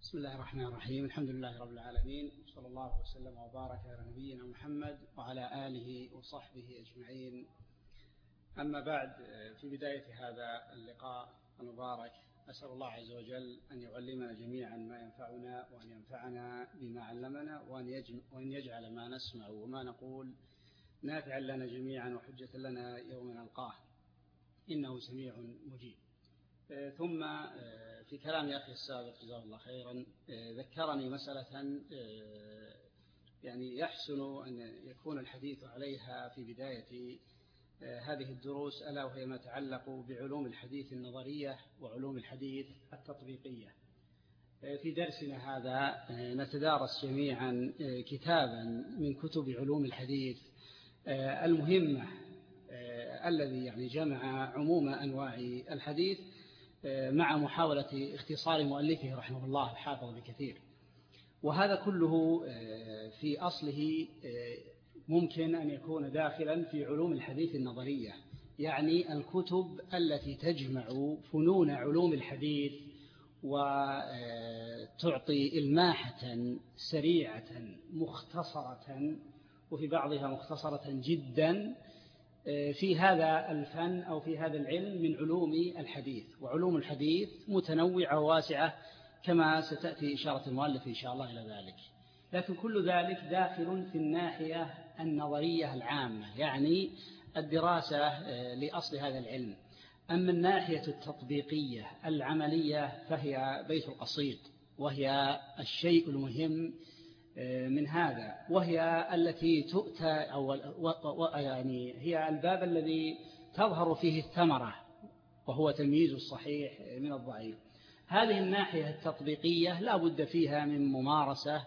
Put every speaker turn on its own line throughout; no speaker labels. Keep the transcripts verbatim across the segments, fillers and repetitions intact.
بسم الله الرحمن الرحيم. الحمد لله رب العالمين، صلى الله وسلم وبارك على نبينا محمد وعلى آله وصحبه أجمعين. أما بعد، في بداية هذا اللقاء المبارك أسأل الله عز وجل أن يعلمنا جميعا ما ينفعنا، وأن ينفعنا بما علمنا، وأن يجعل ما نسمع وما نقول نافعا لنا جميعا وحجة لنا يوم نلقاه، إنه سميع مجيب. ثم في كلام أخي السابق جزاه الله خيرا ذكرني مسألة يعني يحسن أن يكون الحديث عليها في بداية هذه الدروس، ألا وهي ما يتعلق بعلوم الحديث النظرية وعلوم الحديث التطبيقية. في درسنا هذا نتدارس جميعا كتابا من كتب علوم الحديث المهمة، الذي يعني جمع عموم أنواع الحديث مع محاولة اختصار مؤلفه رحمه الله الحافظ بكثير. وهذا كله في أصله ممكن أن يكون داخلا في علوم الحديث النظرية، يعني الكتب التي تجمع فنون علوم الحديث وتعطي إلماحة سريعة مختصرة، وفي بعضها مختصرة جدا في هذا الفن أو في هذا العلم من علوم الحديث. وعلوم الحديث متنوعة وواسعة كما ستأتي إشارة المؤلف إن شاء الله إلى ذلك، لكن كل ذلك داخل في الناحية النظرية العامة، يعني الدراسة لأصل هذا العلم. أما الناحية التطبيقية العملية فهي بيت القصيد، وهي الشيء المهم من هذا، وهي التي تؤتى أو يعني هي الباب الذي تظهر فيه الثمرة، وهو تمييز الصحيح من الضعيف. هذه الناحية التطبيقية لا بد فيها من ممارسة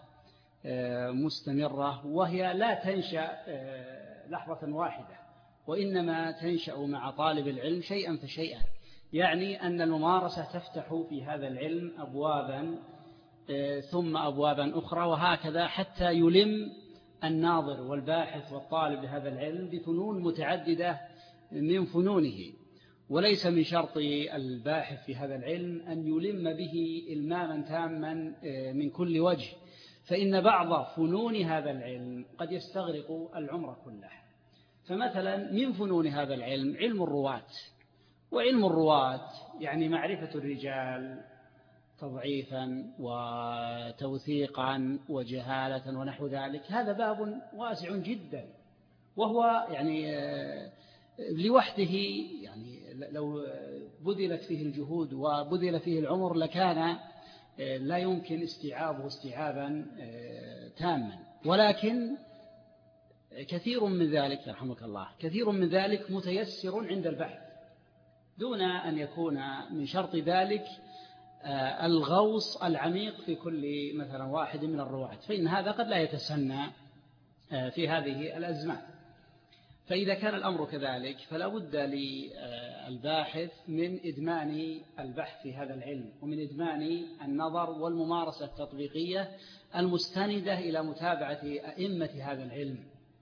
مستمرة، وهي لا تنشأ لحظة واحدة، وإنما تنشأ مع طالب العلم شيئا فشيئا. يعني أن الممارسة تفتح في هذا العلم أبوابا ثم أبوابا أخرى، وهكذا حتى يلم الناظر والباحث والطالب لهذا العلم بفنون متعددة من فنونه. وليس من شرط الباحث في هذا العلم أن يلم به إلماما تاما من كل وجه، فإن بعض فنون هذا العلم قد يستغرق العمر كله. فمثلا من فنون هذا العلم علم الرواة، وعلم الرواة يعني معرفة الرجال تضعيفا وتوثيقا وجهالة ونحو ذلك. هذا باب واسع جدا، وهو يعني لوحده يعني لو بذلت فيه الجهود وبذل فيه العمر لكان لا يمكن استيعابه استيعابا تاما. ولكن كثير من ذلك يرحمك الله كثير من ذلك متيسر عند البحث، دون أن يكون من شرط ذلك الغوص العميق في كل مثلا واحد من الرواة، فإن هذا قد لا يتسنى في هذه الأزمان. فإذا كان الأمر كذلك فلا بد للباحث من إدمان البحث في هذا العلم، ومن إدمان النظر والممارسة التطبيقية المستندة إلى متابعة أئمة هذا العلم،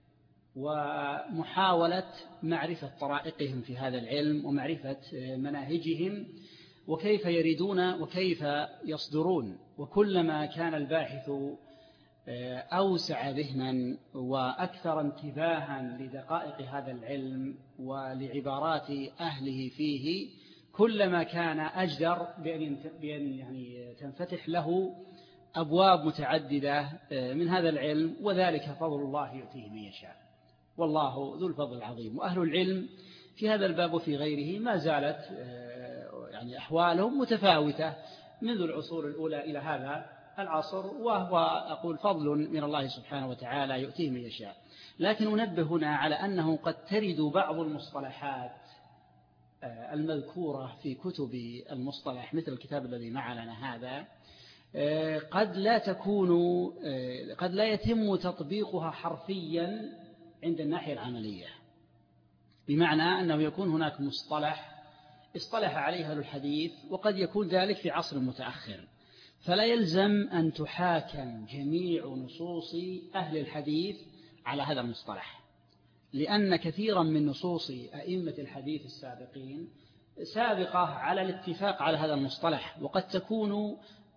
ومحاولة معرفة طرائقهم في هذا العلم ومعرفة مناهجهم وكيف يريدون وكيف يصدرون. وكلما كان الباحث أوسع ذهنا وأكثر انتباها لدقائق هذا العلم ولعبارات أهله فيه، كلما كان أجدر بأن يعني تنفتح له أبواب متعددة من هذا العلم، وذلك فضل الله يؤتيه من يشاء، والله ذو الفضل العظيم. وأهل العلم في هذا الباب وفي غيره ما زالت يعني أحوالهم متفاوتة منذ العصور الأولى إلى هذا العصر، وهو أقول فضل من الله سبحانه وتعالى يؤتيه من يشاء. لكن أنبه هنا على أنه قد ترد بعض المصطلحات المذكورة في كتب المصطلح مثل الكتاب الذي معنا هذا قد لا تكون قد لا يتم تطبيقها حرفيا عند الناحية العملية، بمعنى أنه يكون هناك مصطلح اصطلح عليه أهل الحديث وقد يكون ذلك في عصر متأخر، فلا يلزم أن تحاكم جميع نصوص أهل الحديث على هذا المصطلح، لأن كثيرا من نصوص أئمة الحديث السابقين سابقة على الاتفاق على هذا المصطلح، وقد تكون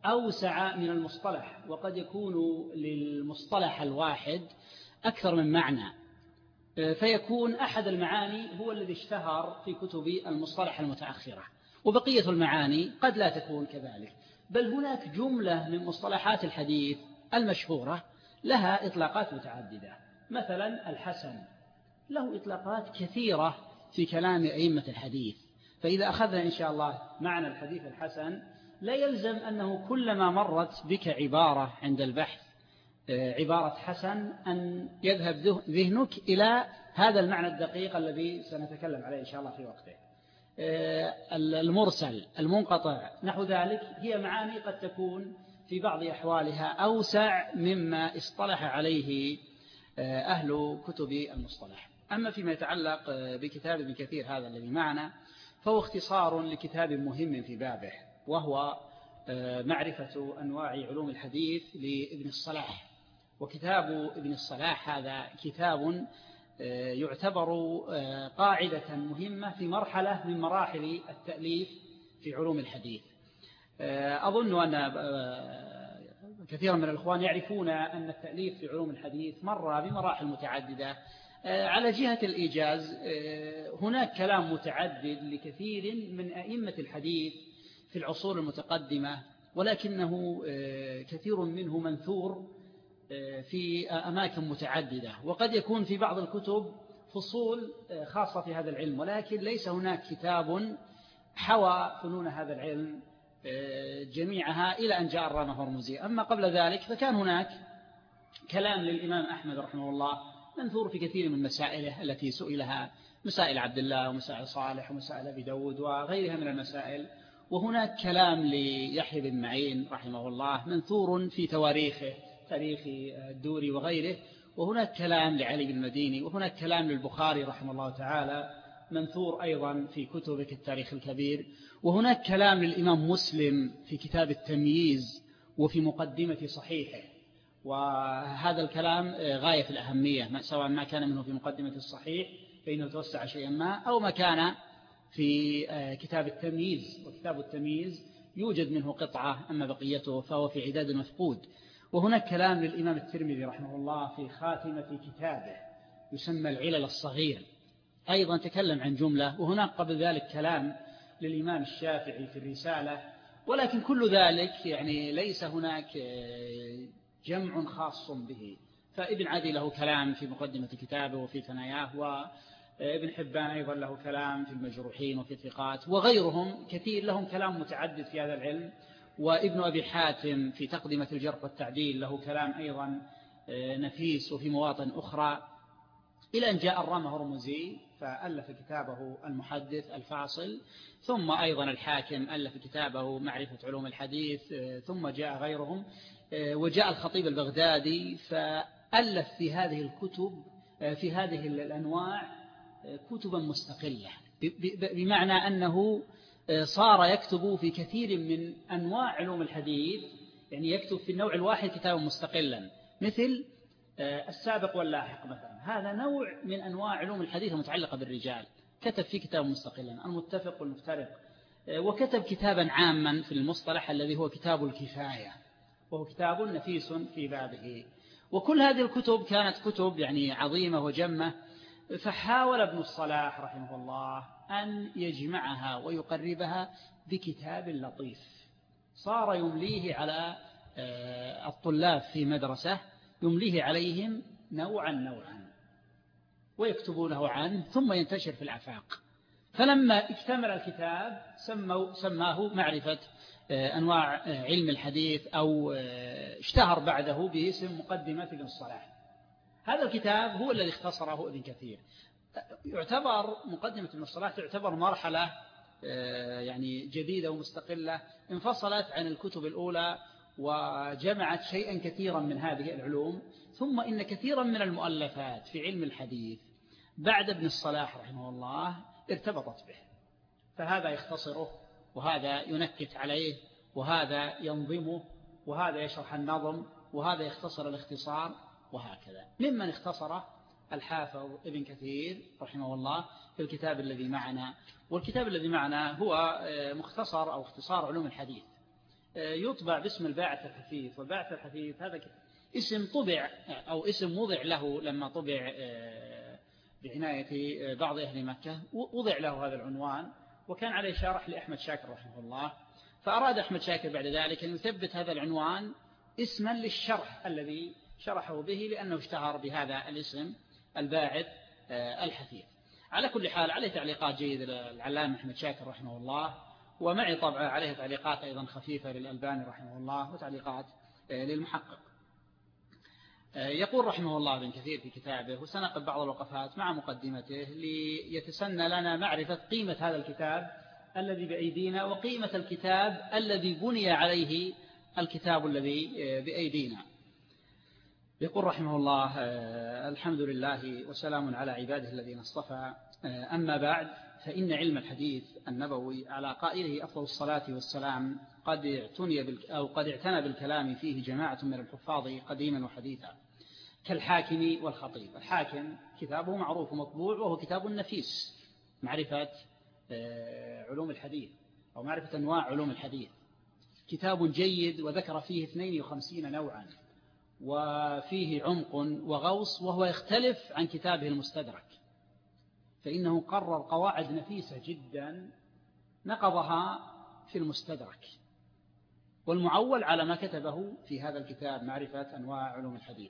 أوسع من المصطلح، وقد يكون للمصطلح الواحد أكثر من معنى، فيكون أحد المعاني هو الذي اشتهر في كتب المصطلح المتأخرة، وبقية المعاني قد لا تكون كذلك. بل هناك جملة من مصطلحات الحديث المشهورة لها إطلاقات متعددة. مثلا الحسن له إطلاقات كثيرة في كلام أئمة الحديث، فإذا أخذنا إن شاء الله معنى الحديث الحسن لا يلزم أنه كلما مرت بك عبارة عند البحث عبارة حسن أن يذهب ذهنك إلى هذا المعنى الدقيق الذي سنتكلم عليه إن شاء الله في وقته. المرسل، المنقطع، نحو ذلك، هي معاني قد تكون في بعض أحوالها أوسع مما اصطلح عليه أهل كتب المصطلح. أما فيما يتعلق بكتاب ابن كثير هذا الذي معنا، فهو اختصار لكتاب مهم في بابه، وهو معرفة أنواع علوم الحديث لابن الصلاح. وكتاب ابن الصلاح هذا كتاب يعتبر قاعدة مهمة في مرحلة من مراحل التأليف في علوم الحديث. أظن أن كثيرا من الإخوان يعرفون أن التأليف في علوم الحديث مر بمراحل متعددة. على جهة الإيجاز هناك كلام متعدد لكثير من أئمة الحديث في العصور المتقدمة، ولكنه كثير منه منثور في أماكن متعددة، وقد يكون في بعض الكتب فصول خاصة في هذا العلم، ولكن ليس هناك كتاب حوى فنون هذا العلم جميعها إلى أن جاء الرامة هرمزي. أما قبل ذلك فكان هناك كلام للإمام أحمد رحمه الله منثور في كثير من مسائله التي سئلها، مسائل عبد الله ومسائل صالح ومسائل أبي داود وغيرها من المسائل. وهناك كلام ليحيى بن معين رحمه الله منثور في تواريخه، تاريخ الدوري وغيره. وهناك كلام لعلي بن المديني، وهناك كلام للبخاري رحمه الله تعالى منثور أيضا في كتبه التاريخ الكبير. وهناك كلام للإمام مسلم في كتاب التمييز وفي مقدمة صحيحه، وهذا الكلام غاية في الأهمية، سواء ما كان منه في مقدمة الصحيح فإنه توسع شيئا ما، أو ما كان في كتاب التمييز. وكتاب التمييز يوجد منه قطعة، أما بقيته فهو في عداد مفقود. وهناك كلام للإمام الترمذي رحمه الله في خاتمة كتابه يسمى العلل الصغير، أيضا تكلم عن جملة. وهناك قبل ذلك كلام للإمام الشافعي في الرسالة. ولكن كل ذلك يعني ليس هناك جمع خاص به. فابن عدي له كلام في مقدمة كتابه وفي ثناياه، وابن حبان أيضا له كلام في المجروحين وفي الثقات، وغيرهم كثير لهم كلام متعدد في هذا العلم. وابن أبي حاتم في تقدمة الجرح والتعديل له كلام أيضا نفيس وفي مواطن أخرى، إلى أن جاء الرامة هرمزي فألف كتابه المحدث الفاصل، ثم أيضا الحاكم ألف كتابه معرفة علوم الحديث، ثم جاء غيرهم، وجاء الخطيب البغدادي فألف في هذه الكتب في هذه الأنواع كتبا مستقلة، بمعنى أنه صار يكتب في كثير من أنواع علوم الحديث، يعني يكتب في النوع الواحد كتابا مستقلا، مثل السابق واللاحق مثلا، هذا نوع من أنواع علوم الحديث المتعلقة بالرجال، كتب فيه كتابا مستقلا، المتفق والمفترق. وكتب كتابا عاما في المصطلح الذي هو كتاب الكفاية، وهو كتاب نفيس في بابه. وكل هذه الكتب كانت كتب يعني عظيمة وجمة، فحاول ابن الصلاح رحمه الله أن يجمعها ويقربها بكتاب لطيف صار يمليه على الطلاب في مدرسة، يمليه عليهم نوعا نوعا ويكتبونه عنه ثم ينتشر في الآفاق. فلما اكتمل الكتاب سموا سماه معرفة أنواع علم الحديث، أو اشتهر بعده باسم مقدمة ابن الصلاح. هذا الكتاب هو الذي اختصره ابن كثير. يعتبر مقدمة ابن الصلاح تعتبر مرحلة يعني جديدة ومستقلة، انفصلت عن الكتب الأولى وجمعت شيئا كثيرا من هذه العلوم. ثم إن كثيرا من المؤلفات في علم الحديث بعد ابن الصلاح رحمه الله ارتبطت به، فهذا يختصره، وهذا ينكت عليه، وهذا ينظمه، وهذا يشرح النظم، وهذا يختصر الاختصار، وهكذا. ممن اختصره الحافظ ابن كثير رحمه الله في الكتاب الذي معنا. والكتاب الذي معنا هو مختصر أو اختصار علوم الحديث، يطبع باسم الباعث الحثيث. والباعث الحثيث هذا اسم طبع أو اسم وضع له لما طبع بعناية بعض أهل مكة، وضع له هذا العنوان، وكان عليه شرح لأحمد شاكر رحمه الله، فأراد أحمد شاكر بعد ذلك أن يثبت هذا العنوان اسما للشرح الذي شرحه به، لأنه اشتهر بهذا الاسم الباعث الحثيث. على كل حال عليه تعليقات جيدة للعلامة أحمد شاكر رحمه الله، ومعي طبعا عليه تعليقات أيضا خفيفة للألباني رحمه الله، وتعليقات للمحقق. يقول رحمه الله ابن كثير في كتابه، وسنقف بعض الوقفات مع مقدمته ليتسنى لنا معرفة قيمة هذا الكتاب الذي بأيدينا، وقيمة الكتاب الذي بني عليه الكتاب الذي بأيدينا. يقول رحمه الله: الحمد لله وسلام على عباده الذين اصطفى، أما بعد، فإن علم الحديث النبوي على قائله أفضل الصلاة والسلام قد اعتني أو قد اعتنى بالكلام فيه جماعة من الحفاظ قديما وحديثا، كالحاكم والخطيب. الحاكم كتابه معروف ومطبوع، وهو كتاب نفيس، معرفة علوم الحديث أو معرفة أنواع علوم الحديث، كتاب جيد، وذكر فيه اثنين وخمسين نوعا، وفيه عمق وغوص، وهو يختلف عن كتابه المستدرك، فإنه قرر قواعد نفيسة جدا نقضها في المستدرك، والمعول على ما كتبه في هذا الكتاب معرفة أنواع علوم الحديث.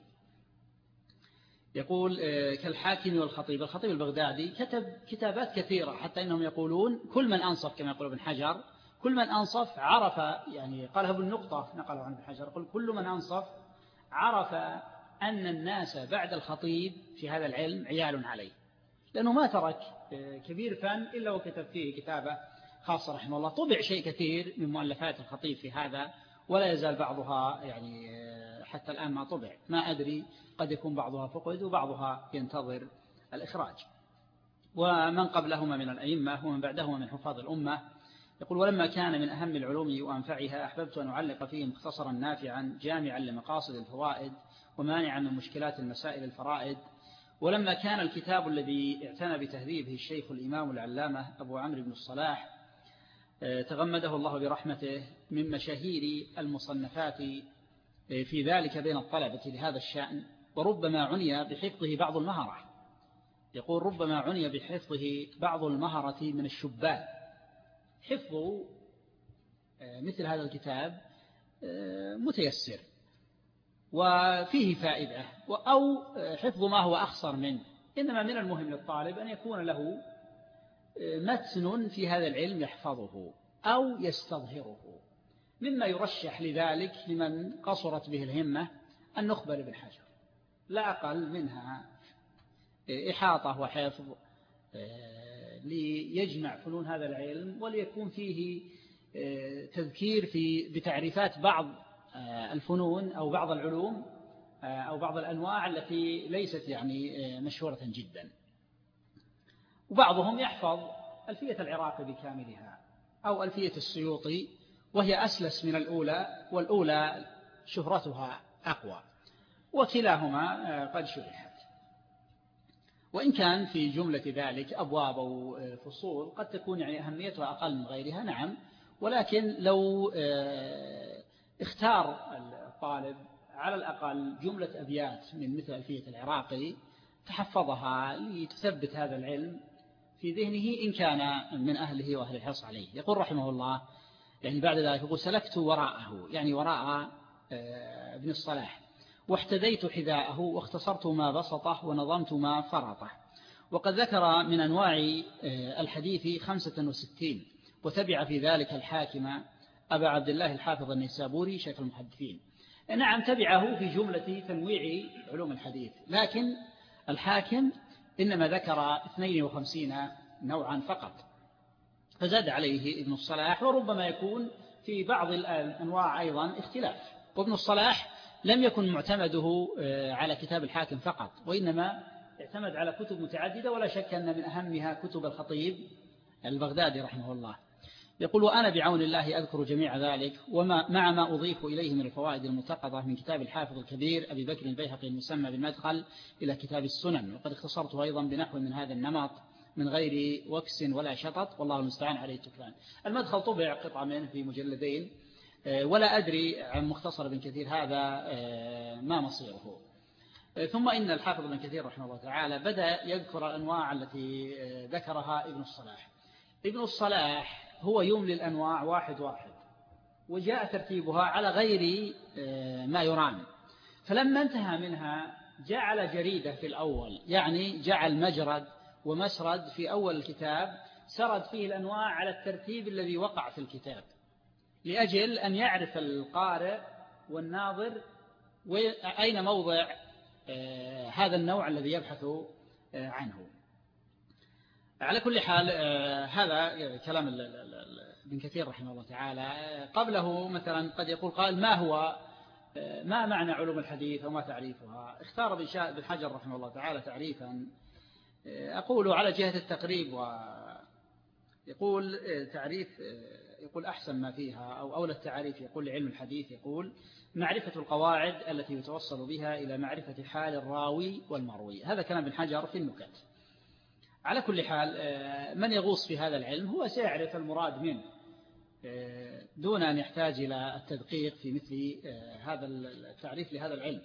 يقول: كالحاكم والخطيب. الخطيب البغدادي كتب كتابات كثيرة، حتى إنهم يقولون كل من أنصف، كما يقول ابن حجر، كل من أنصف عرف، يعني قالها ابن نقطة نقله عن ابن حجر، يقول كل من أنصف عرف أن الناس بعد الخطيب في هذا العلم عيال عليه، لأنه ما ترك كبير فن إلا وكتب فيه كتابة خاصة رحمه الله. طبع شيء كثير من مؤلفات الخطيب في هذا، ولا يزال بعضها يعني حتى الآن ما طبع، ما أدري، قد يكون بعضها فقد وبعضها ينتظر الإخراج. ومن قبلهما من الأئمة ومن بعدهما من حفاظ الأمة. يقول: ولما كان من أهم العلوم وأنفعها أحببت أن أعلق فيه مختصرا نافعا جامعا لمقاصد الفوائد ومانعا من مشكلات المسائل الفرائد. ولما كان الكتاب الذي اعتنى بتهذيبه الشيخ الإمام العلامة أبو عمرو بن الصلاح تغمده الله برحمته من مشاهير المصنفات في ذلك بين الطلبة لهذا الشأن، وربما عني بحفظه بعض المهرة. يقول: ربما عني بحفظه بعض المهرة من الشبان. حفظ مثل هذا الكتاب متيسر وفيه فائدة، أو حفظ ما هو أخصر منه، إنما من المهم للطالب أن يكون له متن في هذا العلم يحفظه أو يستظهره، مما يرشح لذلك لمن قصرت به الهمة النخبة لابن حجر، لا أقل منها إحاطة وحفظ ليجمع فنون هذا العلم، وليكون فيه تذكير في بتعريفات بعض الفنون أو بعض العلوم أو بعض الأنواع التي ليست يعني مشهورة جدا. وبعضهم يحفظ ألفية العراقي بكاملها أو ألفية السيوطي، وهي أسلس من الأولى، والأولى شهرتها أقوى، وكلاهما قد شرحت. وإن كان في جملة ذلك أبواب أو فصول قد تكون يعني أهميتها أقل من غيرها، نعم، ولكن لو اختار الطالب على الأقل جملة أبيات من مثل ألفية العراقي تحفظها لتثبت هذا العلم في ذهنه إن كان من أهله وأهل الحرص عليه. يقول رحمه الله يعني بعد ذلك: يقول: سلكت وراءه، يعني وراء ابن الصلاح، واحتذيت حذاءه، واختصرت ما بسطه، ونظمت ما فرطه. وقد ذكر من أنواع الحديث خمسة وستين، وتبع في ذلك الحاكم أبا عبد الله الحافظ النيسابوري شيخ المحدثين. نعم، تبعه في جملة تنويع علوم الحديث، لكن الحاكم إنما ذكر اثنين وخمسين نوعا فقط، فزاد عليه ابن الصلاح، وربما يكون في بعض الأنواع أيضا اختلاف. وابن الصلاح لم يكن معتمده على كتاب الحاكم فقط، وإنما اعتمد على كتب متعددة، ولا شك أن من أهمها كتب الخطيب البغدادي رحمه الله. يقول: وأنا بعون الله أذكر جميع ذلك، وما مع ما أضيف إليه من الفوائد المتقضة من كتاب الحافظ الكبير أبي بكر البيهقي المسمى بالمدخل إلى كتاب السنن، وقد اختصرته أيضا بنحو من هذا النمط من غير وكس ولا شطط، والله المستعان عليه التكلان. المدخل طبع قطعة منه في مجلدين، ولا أدري عن مختصر ابن كثير هذا ما مصيره. ثم إن الحافظ ابن كثير رحمه الله تعالى بدأ يذكر الأنواع التي ذكرها ابن الصلاح. ابن الصلاح هو يملي الأنواع واحد واحد، وجاء ترتيبها على غير ما يرام، فلما انتهى منها جعل جريدة في الأول، يعني جعل مجرد ومسرد في أول الكتاب سرد فيه الأنواع على الترتيب الذي وقع في الكتاب، لأجل أن يعرف القارئ والناظر أين موضع هذا النوع الذي يبحث عنه. على كل حال هذا كلام ابن كثير رحمه الله تعالى. قبله مثلا قد يقول قال ما هو ما معنى علوم الحديث وما تعريفها؟ اختار بن حجر رحمه الله تعالى تعريفا أقول على جهة التقريب، ويقول تعريف يقول أحسن ما فيها أو أولى التعريف يقول لعلم الحديث، يقول معرفة القواعد التي يتوصل بها إلى معرفة حال الراوي والمروي. هذا كلام ابن حجر في النكت. على كل حال من يغوص في هذا العلم هو سيعرف المراد منه دون أن يحتاج إلى التدقيق في مثل هذا التعريف لهذا العلم.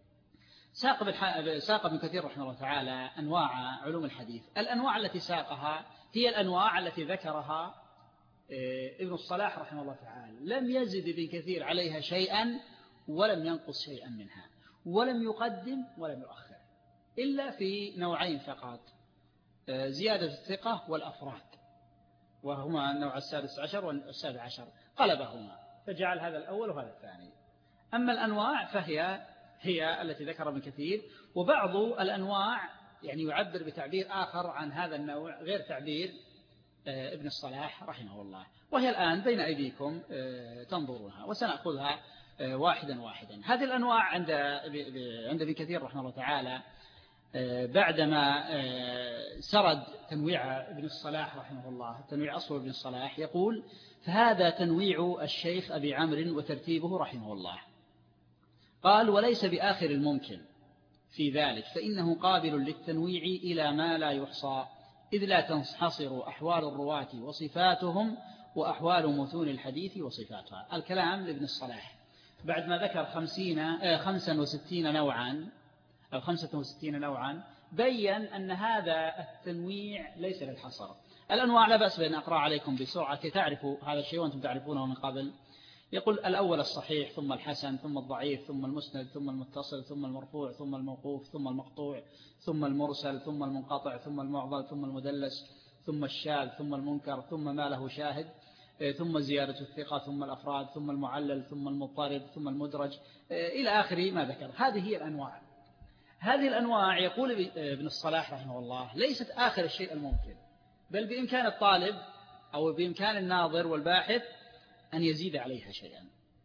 ساق ابن كثير رحمه الله تعالى أنواع علوم الحديث. الأنواع التي ساقها هي الأنواع التي ذكرها ابن الصلاح رحمه الله تعالى، لم يزد ابن كثير عليها شيئا ولم ينقص شيئا منها، ولم يقدم ولم يؤخر، إلا في نوعين فقط: زيادة الثقة والأفراد، وهما النوع السادس عشر والسابع عشر، قلبهما فجعل هذا الأول وهذا الثاني. أما الأنواع فهي هي التي ذكر ابن كثير، وبعض الأنواع يعني يعبر بتعبير آخر عن هذا النوع غير تعبير ابن الصلاح رحمه الله، وهي الآن بين أيديكم تنظرونها وسنأخذها واحدا واحدا. هذه الأنواع عند عند ابن كثير رحمه الله تعالى بعدما سرد تنويع ابن الصلاح رحمه الله، تنويع أصل ابن الصلاح، يقول: فهذا تنويع الشيخ أبي عمرو وترتيبه رحمه الله. قال: وليس بآخر الممكن في ذلك، فإنه قابل للتنويع إلى ما لا يحصى، إذ لا تنحصر أحوال الرواة وصفاتهم وأحوال متون الحديث وصفاتها. الكلام لابن الصلاح بعد ما ذكر خمسين خمسا وستين نوعا أو خمسة وستين نوعا، بيّن أن هذا التنويع ليس للحصر. الأنواع لا بأس بأن أقرأ عليكم بسرعة كي تعرفوا هذا الشيء وأنتم تعرفونه من قبل. يقول: الأول الصحيح، ثم الحسن، ثم الضعيف، ثم المسند، ثم المتصل، ثم المرفوع، ثم الموقوف، ثم المقطوع، ثم المرسل، ثم المنقطع، ثم المعضل، ثم المدلس، ثم الشاذ، ثم المنكر، ثم ما له شاهد، ثم زيادة الثقة، ثم الأفراد، ثم المعلل، ثم المضطرب، ثم المدرج، إلى آخر ما ذكر. هذه هي الأنواع. هذه الأنواع يقول ابن الصلاح رحمه الله ليست آخر الشيء الممكن، بل بإمكان الطالب أو بإمكان الناظر والباحث أن يزيد عليها شيئا.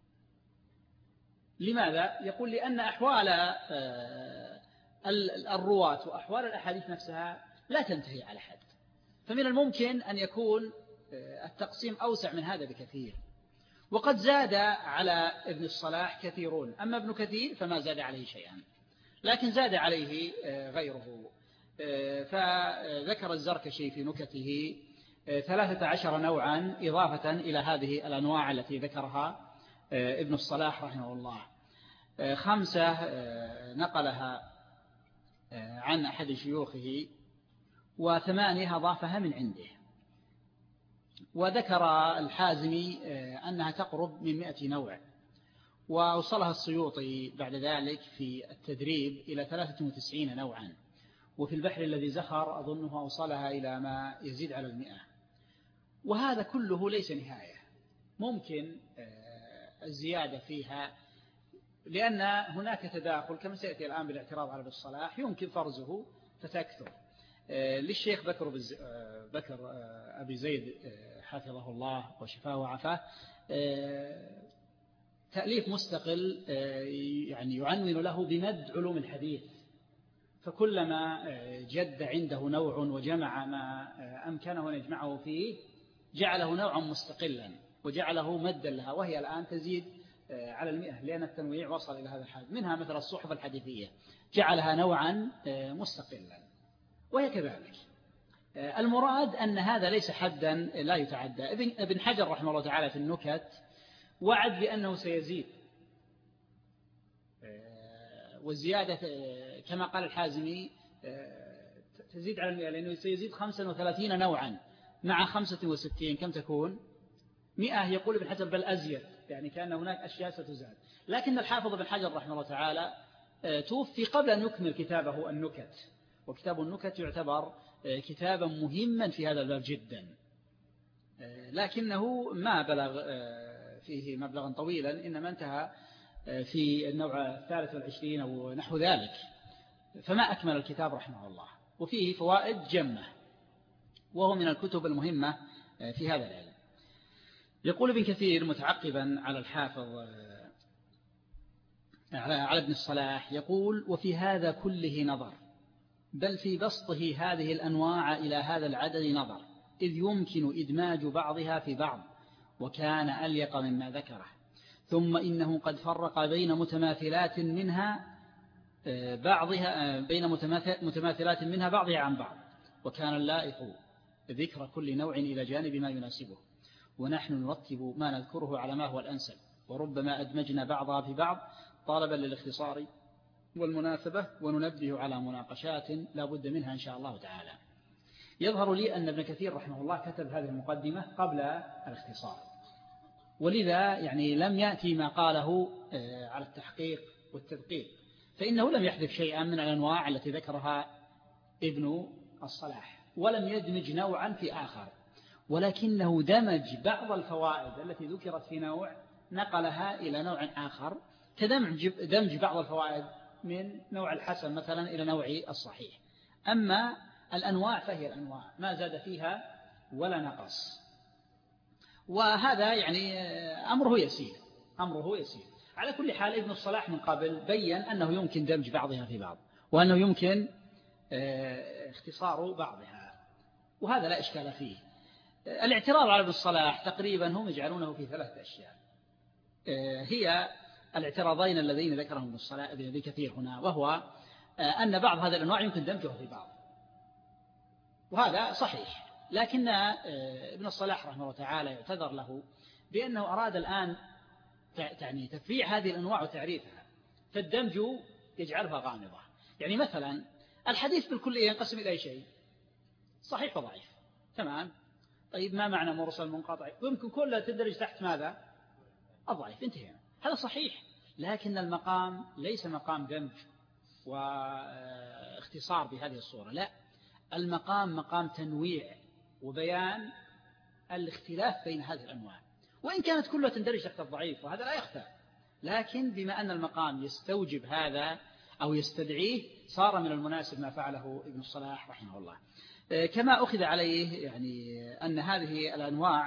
لماذا؟ يقول: لأن أحوال الرواة وأحوال الأحاديث نفسها لا تنتهي على حد، فمن الممكن أن يكون التقسيم أوسع من هذا بكثير. وقد زاد على ابن الصلاح كثيرون، أما ابن كثير فما زاد عليه شيئا، لكن زاد عليه غيره. فذكر الزركشي في نكته ثلاثة عشر نوعا إضافة إلى هذه الأنواع التي ذكرها ابن الصلاح رحمه الله. خمسة نقلها عن أحد شيوخه، وثمانية أضافها من عنده. وذكر الحازمي أنها تقرب من مئة نوع، وأوصلها السيوطي بعد ذلك في التدريب إلى ثلاثة وتسعين نوعا، وفي البحر الذي زخر أظنها أوصلها إلى ما يزيد على المئة. وهذا كله ليس نهاية، ممكن الزيادة فيها، لأن هناك تداخل كما سيأتي الآن بالاعتراض على ابن الصلاح يمكن فرزه فتكثر. للشيخ بكر, بز... بكر أبي زيد حفظه الله وشفاه وعفاه تأليف مستقل يعني يعنون له بمد علوم الحديث، فكلما جد عنده نوع وجمع ما أمكنه أن يجمعه فيه جعله نوعا مستقلا وجعله مدا لها، وهي الآن تزيد على المئة، لأن التنويع وصل إلى هذا الحد. منها مثل الصحف الحديثية جعلها نوعا مستقلا، وهي كذلك. المراد أن هذا ليس حدا لا يتعدى. ابن حجر رحمه الله تعالى في النكت وعد بأنه سيزيد، والزيادة كما قال الحازمي تزيد على المئة، لأنه سيزيد خمسة وثلاثين نوعا مع خمسة وستين كم تكون؟ مئة. يقول ابن حجر بل أزيد، يعني كأن هناك أشياء ستزاد. لكن الحافظ ابن حجر رحمه الله تعالى توفي قبل أن يكمل كتابه النكت، وكتاب النكت يعتبر كتابا مهما في هذا الباب جدا، لكنه ما بلغ فيه مبلغا طويلا، إنما انتهى في النوع الثالث والعشرين أو نحو ذلك، فما أكمل الكتاب رحمه الله. وفيه فوائد جمة، وهو من الكتب المهمة في هذا العلم. يقول ابن كثير متعقبا على الحافظ على ابن الصلاح، يقول: وفي هذا كله نظر، بل في بسطه هذه الأنواع إلى هذا العدد نظر، إذ يمكن إدماج بعضها في بعض، وكان أليق مما ذكره. ثم إنه قد فرق بين متماثلات منها بعضها بين متماثلات منها بعضها عن بعض، وكان اللائق ذكر كل نوع إلى جانب ما يناسبه، ونحن نرتب ما نذكره على ما هو الأنسب، وربما أدمجنا بعضها في بعض طالبا للاختصار والمناسبة، وننبه على مناقشات لا بد منها إن شاء الله تعالى. يظهر لي أن ابن كثير رحمه الله كتب هذه المقدمة قبل الاختصار، ولذا يعني لم يأتي ما قاله على التحقيق والتدقيق، فإنه لم يحذف شيئا من الأنواع التي ذكرها ابن الصلاح، ولم يدمج نوعا في آخر، ولكنه دمج بعض الفوائد التي ذكرت في نوع نقلها إلى نوع آخر، كدمج دمج بعض الفوائد من نوع الحسن مثلا إلى نوع الصحيح. أما الأنواع فهي الأنواع، ما زاد فيها ولا نقص، وهذا يعني أمره يسير أمره يسير. على كل حال ابن الصلاح من قبل بيّن أنه يمكن دمج بعضها في بعض، وأنه يمكن اختصار بعضها، وهذا لا إشكال فيه. الاعتراض على ابن الصلاح تقريبا هم يجعلونه في ثلاثة أشياء، هي الاعتراضين اللذين ذكرهم ابن الصلاح ابن كثير هنا، وهو أن بعض هذه الأنواع يمكن دمجه في بعض، وهذا صحيح، لكن ابن الصلاح رحمه الله تعالى يعتذر له بأنه أراد الآن يعني تفريع هذه الأنواع وتعريفها، فالدمج يجعلها غامضة. يعني مثلا الحديث بالكلية ينقسم إلى شيء صحيح وضعيف، تمام، طيب ما معنى مرسل منقطع؟ يمكن كلها تدرج تحت ماذا؟ الضعيف، انتهينا، هذا صحيح، لكن المقام ليس مقام دمج واختصار بهذه الصورة، لا، المقام مقام تنويع وبيان الاختلاف بين هذه الأنواع، وإن كانت كلها تندرج تحت الضعيف وهذا لا يخفى، لكن بما أن المقام يستوجب هذا أو يستدعيه صار من المناسب ما فعله ابن الصلاح رحمه الله. كما أخذ عليه يعني أن هذه الأنواع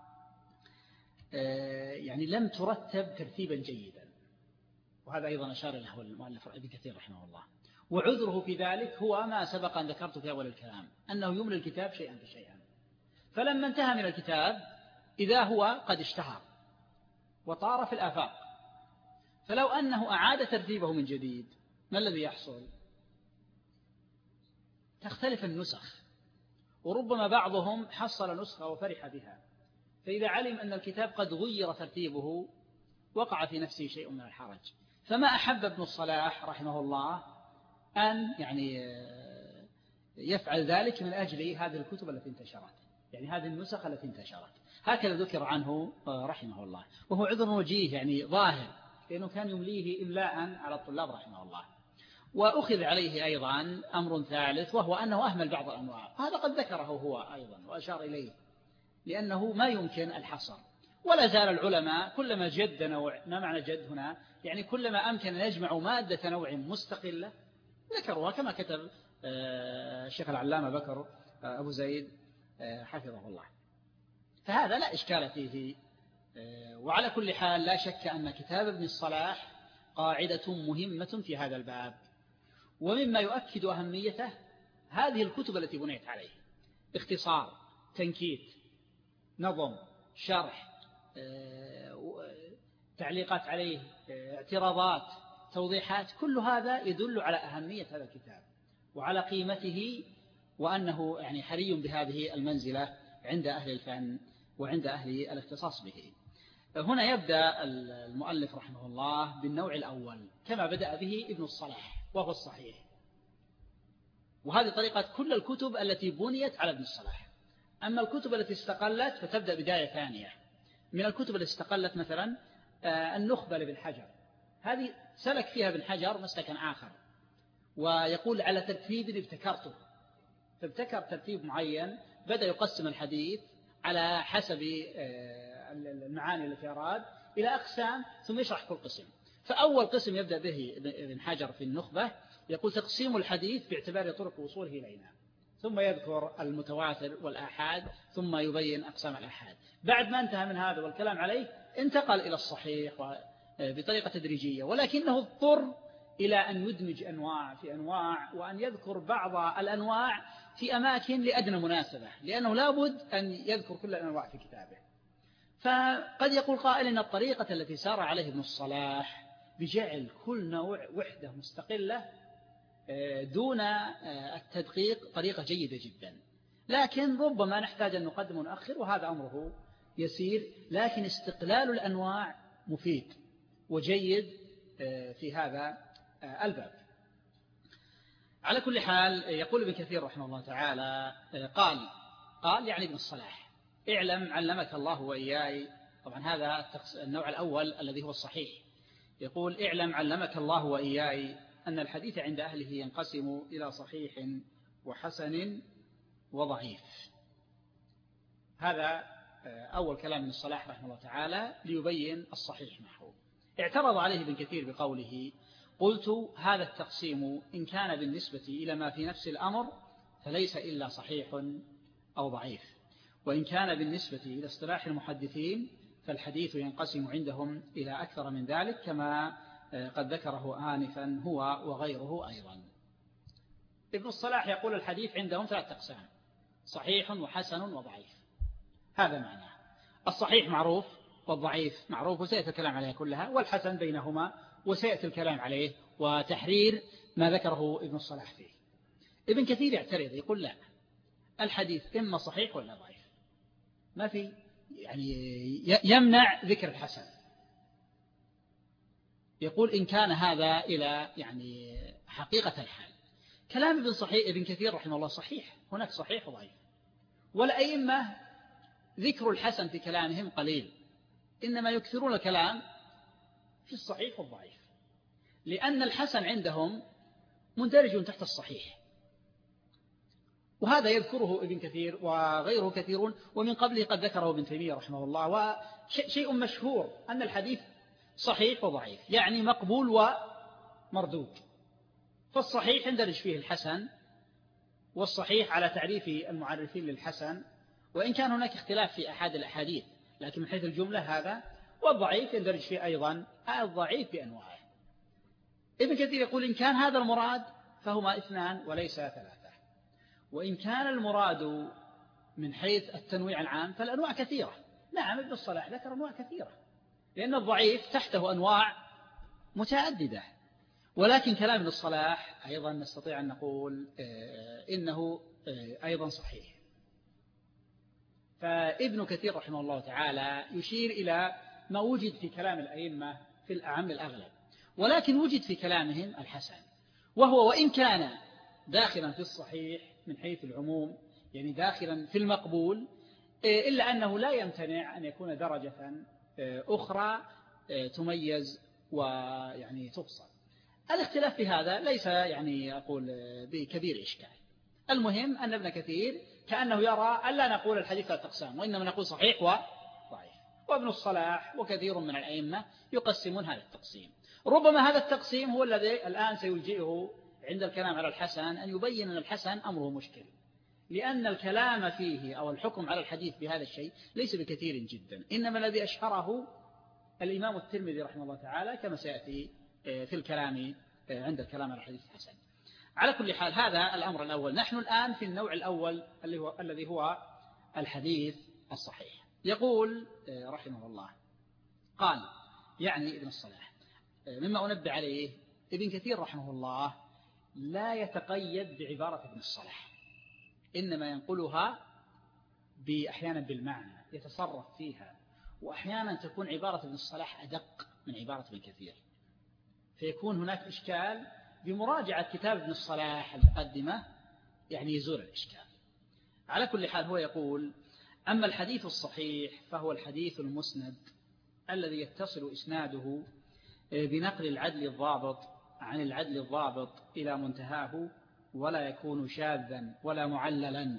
يعني لم ترتب ترتيبا جيدا، وهذا أيضا أشار له المؤلف ابن كثير رحمه الله، وعذره في ذلك هو ما سبق أن ذكرت في أول الكلام، أنه يملي الكتاب شيئا فشيئا، فلما انتهى من الكتاب إذا هو قد اشتهر وطار في الآفاق، فلو أنه أعاد ترتيبه من جديد ما الذي يحصل؟ تختلف النسخ، وربما بعضهم حصل نسخة وفرح بها، فإذا علم أن الكتاب قد غير ترتيبه وقع في نفسه شيء من الحرج. فما أحب ابن الصلاح رحمه الله أن يعني يفعل ذلك من أجل هذه الكتب التي انتشرت، يعني هذه النسخ التي انتشرت، هكذا ذكر عنه رحمه الله، وهو عذر وجيه يعني ظاهر، لأنه كان يمليه إملاء على الطلاب رحمه الله. وأخذ عليه أيضا أمر ثالث، وهو أنه أهمل بعض الأنواع، هذا قد ذكره هو أيضا وأشار إليه، لأنه ما يمكن الحصر، ولا زال العلماء كلما جد نوع، ما معنى جد هنا؟ يعني كلما أمكن أن يجمعوا مادة نوع مستقلة ذكروها، كما كتب الشيخ العلامة بكر أبو زيد حفظه الله، فهذا لا إشكال فيه. وعلى كل حال لا شك أن كتاب ابن الصلاح قاعدة مهمة في هذا الباب، ومما يؤكد أهميته هذه الكتب التي بنيت عليه: اختصار، تنكيت، نظم، شرح، تعليقات عليه، اعتراضات، توضيحات، كل هذا يدل على أهمية هذا الكتاب وعلى قيمته، وأنه يعني حري بهذه المنزلة عند أهل الفن وعند أهل الاختصاص به. هنا يبدأ المؤلف رحمه الله بالنوع الأول كما بدأ به ابن الصلاح وهو الصحيح، وهذه طريقة كل الكتب التي بنيت على ابن الصلاح. أما الكتب التي استقلت فتبدأ بداية ثانية. من الكتب التي استقلت مثلا النخبة لابن حجر، هذه سلك فيها ابن حجر مسلكا آخر، ويقول على ترتيب ابتكرته، فابتكر ترتيب معين، بدأ يقسم الحديث على حسب المعاني التي أراد إلى أقسام، ثم يشرح كل قسم. فأول قسم يبدأ به ابن حجر في النخبة يقول تقسيم الحديث باعتبار طرق وصوله إلينا، ثم يذكر المتواتر والآحاد، ثم يبين أقسام الآحاد. بعد ما انتهى من هذا والكلام عليه انتقل إلى الصحيح بطريقة تدريجية، ولكنه اضطر إلى أن يدمج أنواع في أنواع، وأن يذكر بعض الأنواع في أماكن لأدنى مناسبة، لأنه لابد أن يذكر كل الأنواع في كتابه. فقد يقول قائل إن الطريقة التي سار عليه ابن الصلاح بجعل كل نوع وحدة مستقلة دون التدقيق طريقة جيدة جدا، لكن ربما نحتاج أن نقدم ونؤخر، وهذا أمره يسير، لكن استقلال الأنواع مفيد وجيد في هذا الباب. على كل حال يقول ابن كثير رحمه الله تعالى قال قال يعني ابن الصلاح اعلم علمك الله وإياي. طبعا هذا النوع الأول الذي هو الصحيح. يقول اعلم علمك الله وإياي أن الحديث عند أهله ينقسم إلى صحيح وحسن وضعيف. هذا أول كلام من الصلاح رحمه الله تعالى ليبين الصحيح معه. اعترض عليه ابن كثير بقوله قلت هذا التقسيم إن كان بالنسبة إلى ما في نفس الأمر فليس إلا صحيح أو ضعيف، وإن كان بالنسبة إلى اصطلاح المحدثين فالحديث ينقسم عندهم إلى أكثر من ذلك كما قد ذكره آنفا هو وغيره أيضا. ابن الصلاح يقول الحديث عندهم ثلاث أقسام: صحيح وحسن وضعيف. هذا معناه. الصحيح معروف والضعيف معروف وسيأتي الكلام عليها كلها، والحسن بينهما وسيأتي الكلام عليه وتحرير ما ذكره ابن الصلاح فيه. ابن كثير يعترض يقول لا، الحديث إما صحيح ولا ضعيف، ما في يعني يمنع ذكر الحسن. يقول إن كان هذا إلى يعني حقيقة الحال. كلام ابن صحيح ابن كثير رحمه الله صحيح، هناك صحيح وضعيف، والأئمة ذكر الحسن في كلامهم قليل، إنما يكثرون الكلام في الصحيح والضعيف، لأن الحسن عندهم مندرج تحت الصحيح، وهذا يذكره ابن كثير وغيره كثيرون، ومن قبله قد ذكره ابن تيمية رحمه الله. وشيء مشهور أن الحديث صحيح وضعيف، يعني مقبول ومردود. فالصحيح يندرج فيه الحسن، والصحيح على تعريف المعرفين للحسن، وإن كان هناك اختلاف في أحد الأحاديث لكن من حيث الجملة هذا. والضعيف يندرج فيه أيضا الضعيف بأنواعه. ابن كثير يقول إن كان هذا المراد فهما اثنان وليس ثلاثة، وإن كان المراد من حيث التنويع العام فالأنواع كثيرة. نعم ابن الصلاح ذكر أنواع كثيرة، لأن الضعيف تحته أنواع متعددة، ولكن كلام ابن الصلاح أيضا نستطيع أن نقول إنه أيضا صحيح. فابن كثير رحمه الله تعالى يشير إلى ما وجد في كلام الأئمة في الأعم الأغلب، ولكن وجد في كلامهم الحسن، وهو وإن كان داخلا في الصحيح من حيث العموم، يعني داخلا في المقبول، إلا أنه لا يمتنع أن يكون درجة أخرى تميز ويعني تفصل. الاختلاف في هذا ليس يعني أقول بكبير إشكال. المهم أن ابن كثير كأنه يرى أن لا نقول الحديث ثلاث أقسام، وإنما نقول صحيح وضعيف. وابن الصلاح وكثير من الأئمة يقسمون هذا التقسيم. ربما هذا التقسيم هو الذي الآن سيلجئه عند الكلام على الحسن أن يبين أن الحسن أمره مشكل، لأن الكلام فيه أو الحكم على الحديث بهذا الشيء ليس بكثير جدا، إنما الذي أشهره الإمام الترمذي رحمه الله تعالى كما سيأتي في الكلام عند الكلام على الحديث الحسن. على كل حال هذا الأمر الأول. نحن الآن في النوع الأول اللي هو الذي هو الحديث الصحيح. يقول رحمه الله قال يعني ابن الصلاح، مما أنبه عليه ابن كثير رحمه الله لا يتقيد بعبارة ابن الصلاح، إنما ينقلها بأحيانا بالمعنى، يتصرف فيها وأحيانا تكون عبارة ابن الصلاح أدق من عبارة ابن كثير، فيكون هناك إشكال بمراجعة كتاب ابن الصلاح المقدمة يعني يزول الإشكال. على كل حال هو يقول: أما الحديث الصحيح فهو الحديث المسند الذي يتصل إسناده بنقل العدل الضابط عن العدل الضابط إلى منتهاه ولا يكون شاذا ولا معللا.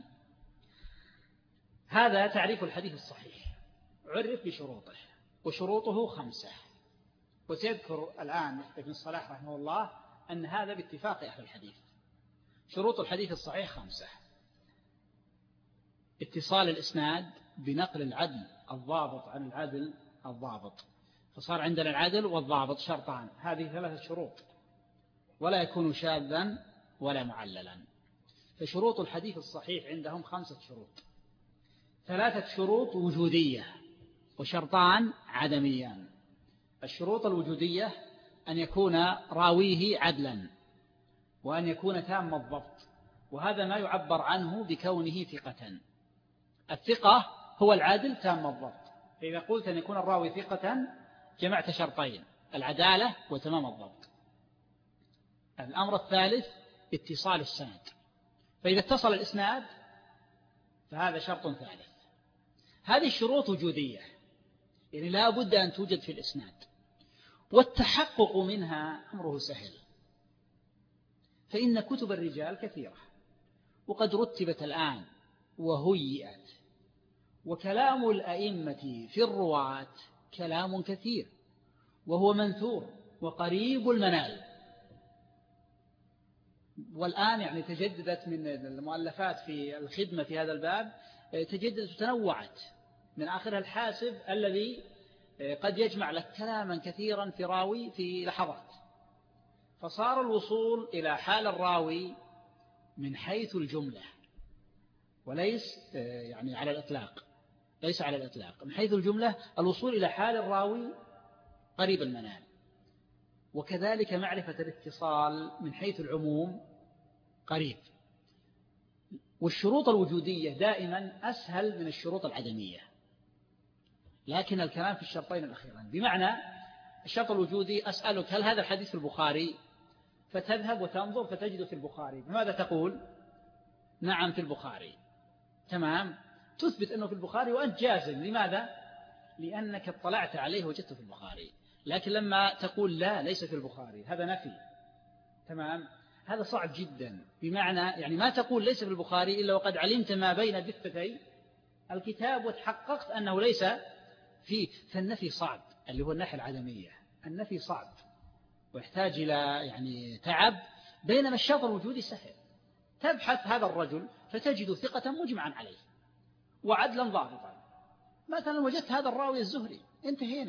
هذا تعريف الحديث الصحيح، عرف بشروطه، وشروطه خمسة. وسيذكر الآن ابن الصلاح رحمه الله أن هذا باتفاق أهل الحديث. شروط الحديث الصحيح خمسة: اتصال الإسناد بنقل العدل الضابط عن العدل الضابط، فصار عندنا العدل والضابط شرطان، هذه ثلاثة شروط، ولا يكون شاذا ولا معللا. فشروط الحديث الصحيح عندهم خمسة شروط: ثلاثة شروط وجودية وشرطان عدميان. الشروط الوجودية أن يكون راويه عدلا، وأن يكون تام الضبط، وهذا ما يعبر عنه بكونه ثقة. الثقة هو العادل تام الضبط، فإذا قلت أن يكون الراوي ثقة جمعت شرطين: العدالة وتمام الضبط. الأمر الثالث اتصال السند، فإذا اتصل الإسناد فهذا شرط ثالث. هذه الشروط وجودية، يعني لا بد أن توجد في الإسناد، والتحقق منها أمره سهل، فإن كتب الرجال كثيرة وقد رتبت الآن وهيئت، وكلام الأئمة في الرواة كلام كثير وهو منثور وقريب المنال. والآن يعني تجددت من المؤلفات في الخدمة في هذا الباب، تجددت وتنوعت، من آخرها الحاسب الذي قد يجمع لك كلاما كثيرا في راوي في لحظات. فصار الوصول إلى حال الراوي من حيث الجملة وليس يعني على الإطلاق، ليس على الإطلاق، من حيث الجملة الوصول إلى حال الراوي قريب المنال. وكذلك معرفة الاتصال من حيث العموم قريب. والشروط الوجودية دائما أسهل من الشروط العدمية، لكن الكلام في الشرطين الأخيرين. بمعنى الشرط الوجودي أسألك: هل هذا الحديث في البخاري؟ فتذهب وتنظر فتجد في البخاري، بماذا تقول؟ نعم في البخاري. تمام، تثبت أنه في البخاري وأنت جازم. لماذا؟ لأنك اطلعت عليه وجدته في البخاري. لكن لما تقول لا ليس في البخاري، هذا نفي. تمام، هذا صعب جدا. بمعنى يعني ما تقول ليس في البخاري إلا وقد علمت ما بين دفتي الكتاب وتحققت أنه ليس فيه. فالنفي صعب، اللي هو الناحية العدمية. النفي صعب ويحتاج إلى يعني تعب، بينما الشرط الوجودي سهل. تبحث هذا الرجل فتجد ثقة مجمعا عليه وعدلا ضابطا. مثلا وجدت هذا الراوي الزهري، انتهينا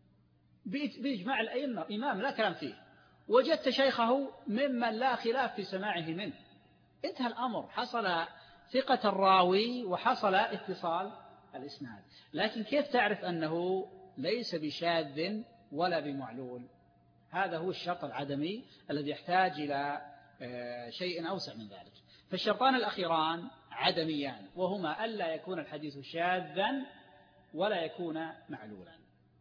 بإجماع الأئمة، إمام لا كلام فيه. وجدت شيخه ممن لا خلاف في سماعه منه، انتهى الأمر، حصل ثقة الراوي وحصل اتصال الإسناد. لكن كيف تعرف أنه ليس بشاذ ولا بمعلول؟ هذا هو الشرط العدمي الذي يحتاج إلى شيء أوسع من ذلك. فالشرطان الأخيران عدميان، وهما ألا يكون الحديث شاذا ولا يكون معلولا.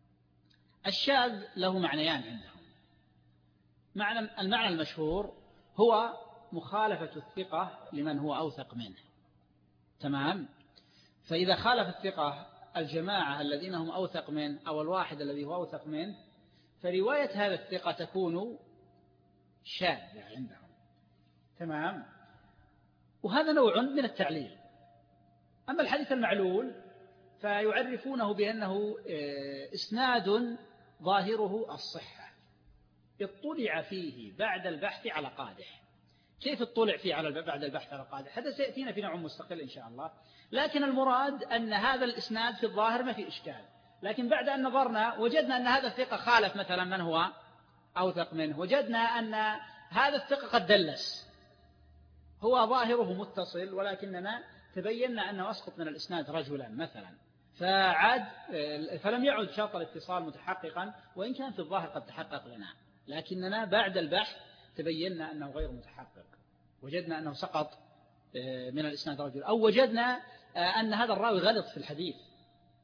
الشاذ له معنيان عندهم. معنى المعنى المشهور هو مخالفة الثقة لمن هو أوثق منه. تمام، فإذا خالف الثقة الجماعة الذين هم أوثق منه أو الواحد الذي هو أوثق منه، فرواية هذا الثقة تكون شاذة عندهم. تمام، وهذا نوع من التعليل. أما الحديث المعلول فيعرفونه بأنه إسناد ظاهره الصحة، اطلع فيه بعد البحث على قادح. كيف اطلع فيه على بعد البحث على قادح؟ هذا سيأتينا في نوع مستقل إن شاء الله. لكن المراد أن هذا الإسناد في الظاهر ما في إشكال، لكن بعد أن نظرنا وجدنا أن هذا الثقة خالف مثلا من هو أوثق منه، وجدنا أن هذا الثقة قد دلس، هو ظاهره متصل ولكننا تبينا أنه أسقط من الإسناد رجلا مثلا، فعاد فلم يعد شرط الاتصال متحققا، وإن كان في الظاهر قد تحقق لنا، لكننا بعد البحث تبينا أنه غير متحقق. وجدنا أنه سقط من الإسناد رجل، أو وجدنا أن هذا الراوي غلط في الحديث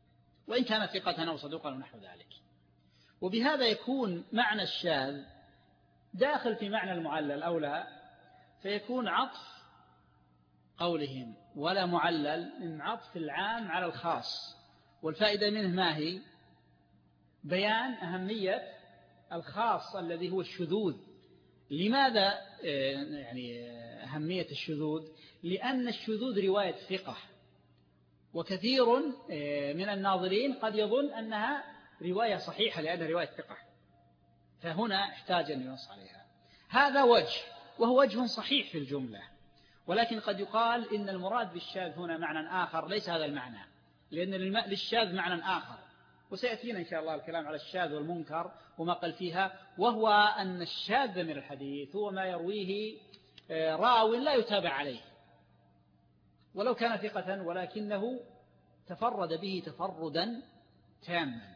وإن كان ثقة أو صدوقا ونحو ذلك. وبهذا يكون معنى الشاذ داخل في معنى المعلل أو لا، فيكون عطف قولهم ولا معلل من عطف العام على الخاص. والفائدة منه ما هي؟ بيان أهمية الخاص الذي هو الشذوذ. لماذا يعني أهمية الشذوذ؟ لأن الشذوذ رواية ثقة، وكثير من الناظرين قد يظن أنها رواية صحيحة لأنها رواية ثقة، فهنا احتاج أن ينص عليها. هذا وجه، وهو وجه صحيح في الجملة، ولكن قد يقال إن المراد بالشاذ هنا معنى آخر ليس هذا المعنى، لأن للشاذ معنى آخر، وسيأتينا إن شاء الله الكلام على الشاذ والمنكر وما قال فيها. وهو أن الشاذ من الحديث هو ما يرويه راو لا يتابع عليه ولو كان ثقة، ولكنه تفرد به تفردا تاما،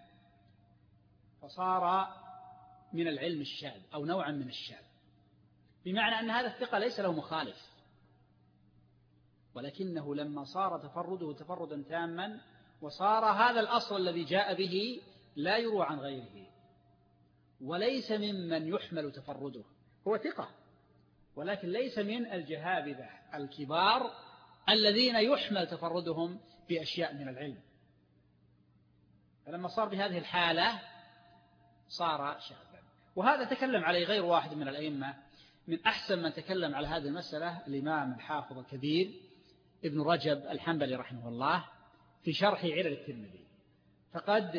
فصار من العلم الشاذ أو نوعا من الشاذ، بمعنى أن هذا الثقة ليس له مخالف، ولكنه لما صار تفرده تفردا تاما وصار هذا الأصل الذي جاء به لا يروى عن غيره، وليس ممن يحمل تفرده، هو ثقة ولكن ليس من الجهابذة الكبار الذين يحمل تفردهم بأشياء من العلم. فلما صار بهذه الحالة صار شاذا. وهذا تكلم عليه غير واحد من الأئمة. من أحسن من تكلم على هذه المسألة الإمام الحافظ الكبير ابن رجب الحنبلي رحمه الله في شرح علل الترمذي، فقد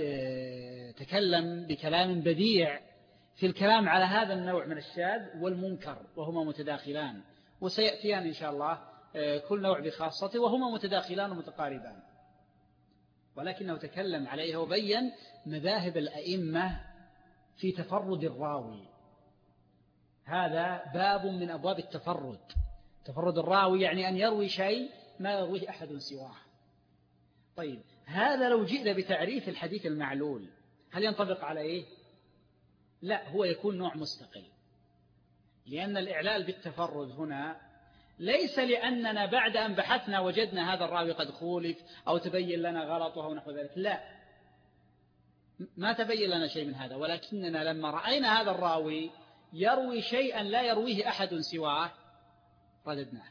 تكلم بكلام بديع في الكلام على هذا النوع من الشاذ والمنكر، وهما متداخلان، وسيأتيان إن شاء الله كل نوع بخاصته، وهما متداخلان ومتقاربان، ولكنه تكلم عليها وبين مذاهب الأئمة في تفرد الراوي. هذا باب من أبواب التفرد. تفرد الراوي يعني أن يروي شيء ما يرويه أحد سواه. طيب، هذا لو جئنا بتعريف الحديث المعلول هل ينطبق عليه؟ لا، هو يكون نوع مستقل، لأن الإعلال بالتفرد هنا ليس لأننا بعد أن بحثنا وجدنا هذا الراوي قد خولف أو تبين لنا غلطه أو نحو ذلك، لا، ما تبين لنا شيء من هذا، ولكننا لما رأينا هذا الراوي يروي شيئا لا يرويه أحد سواه رددناه.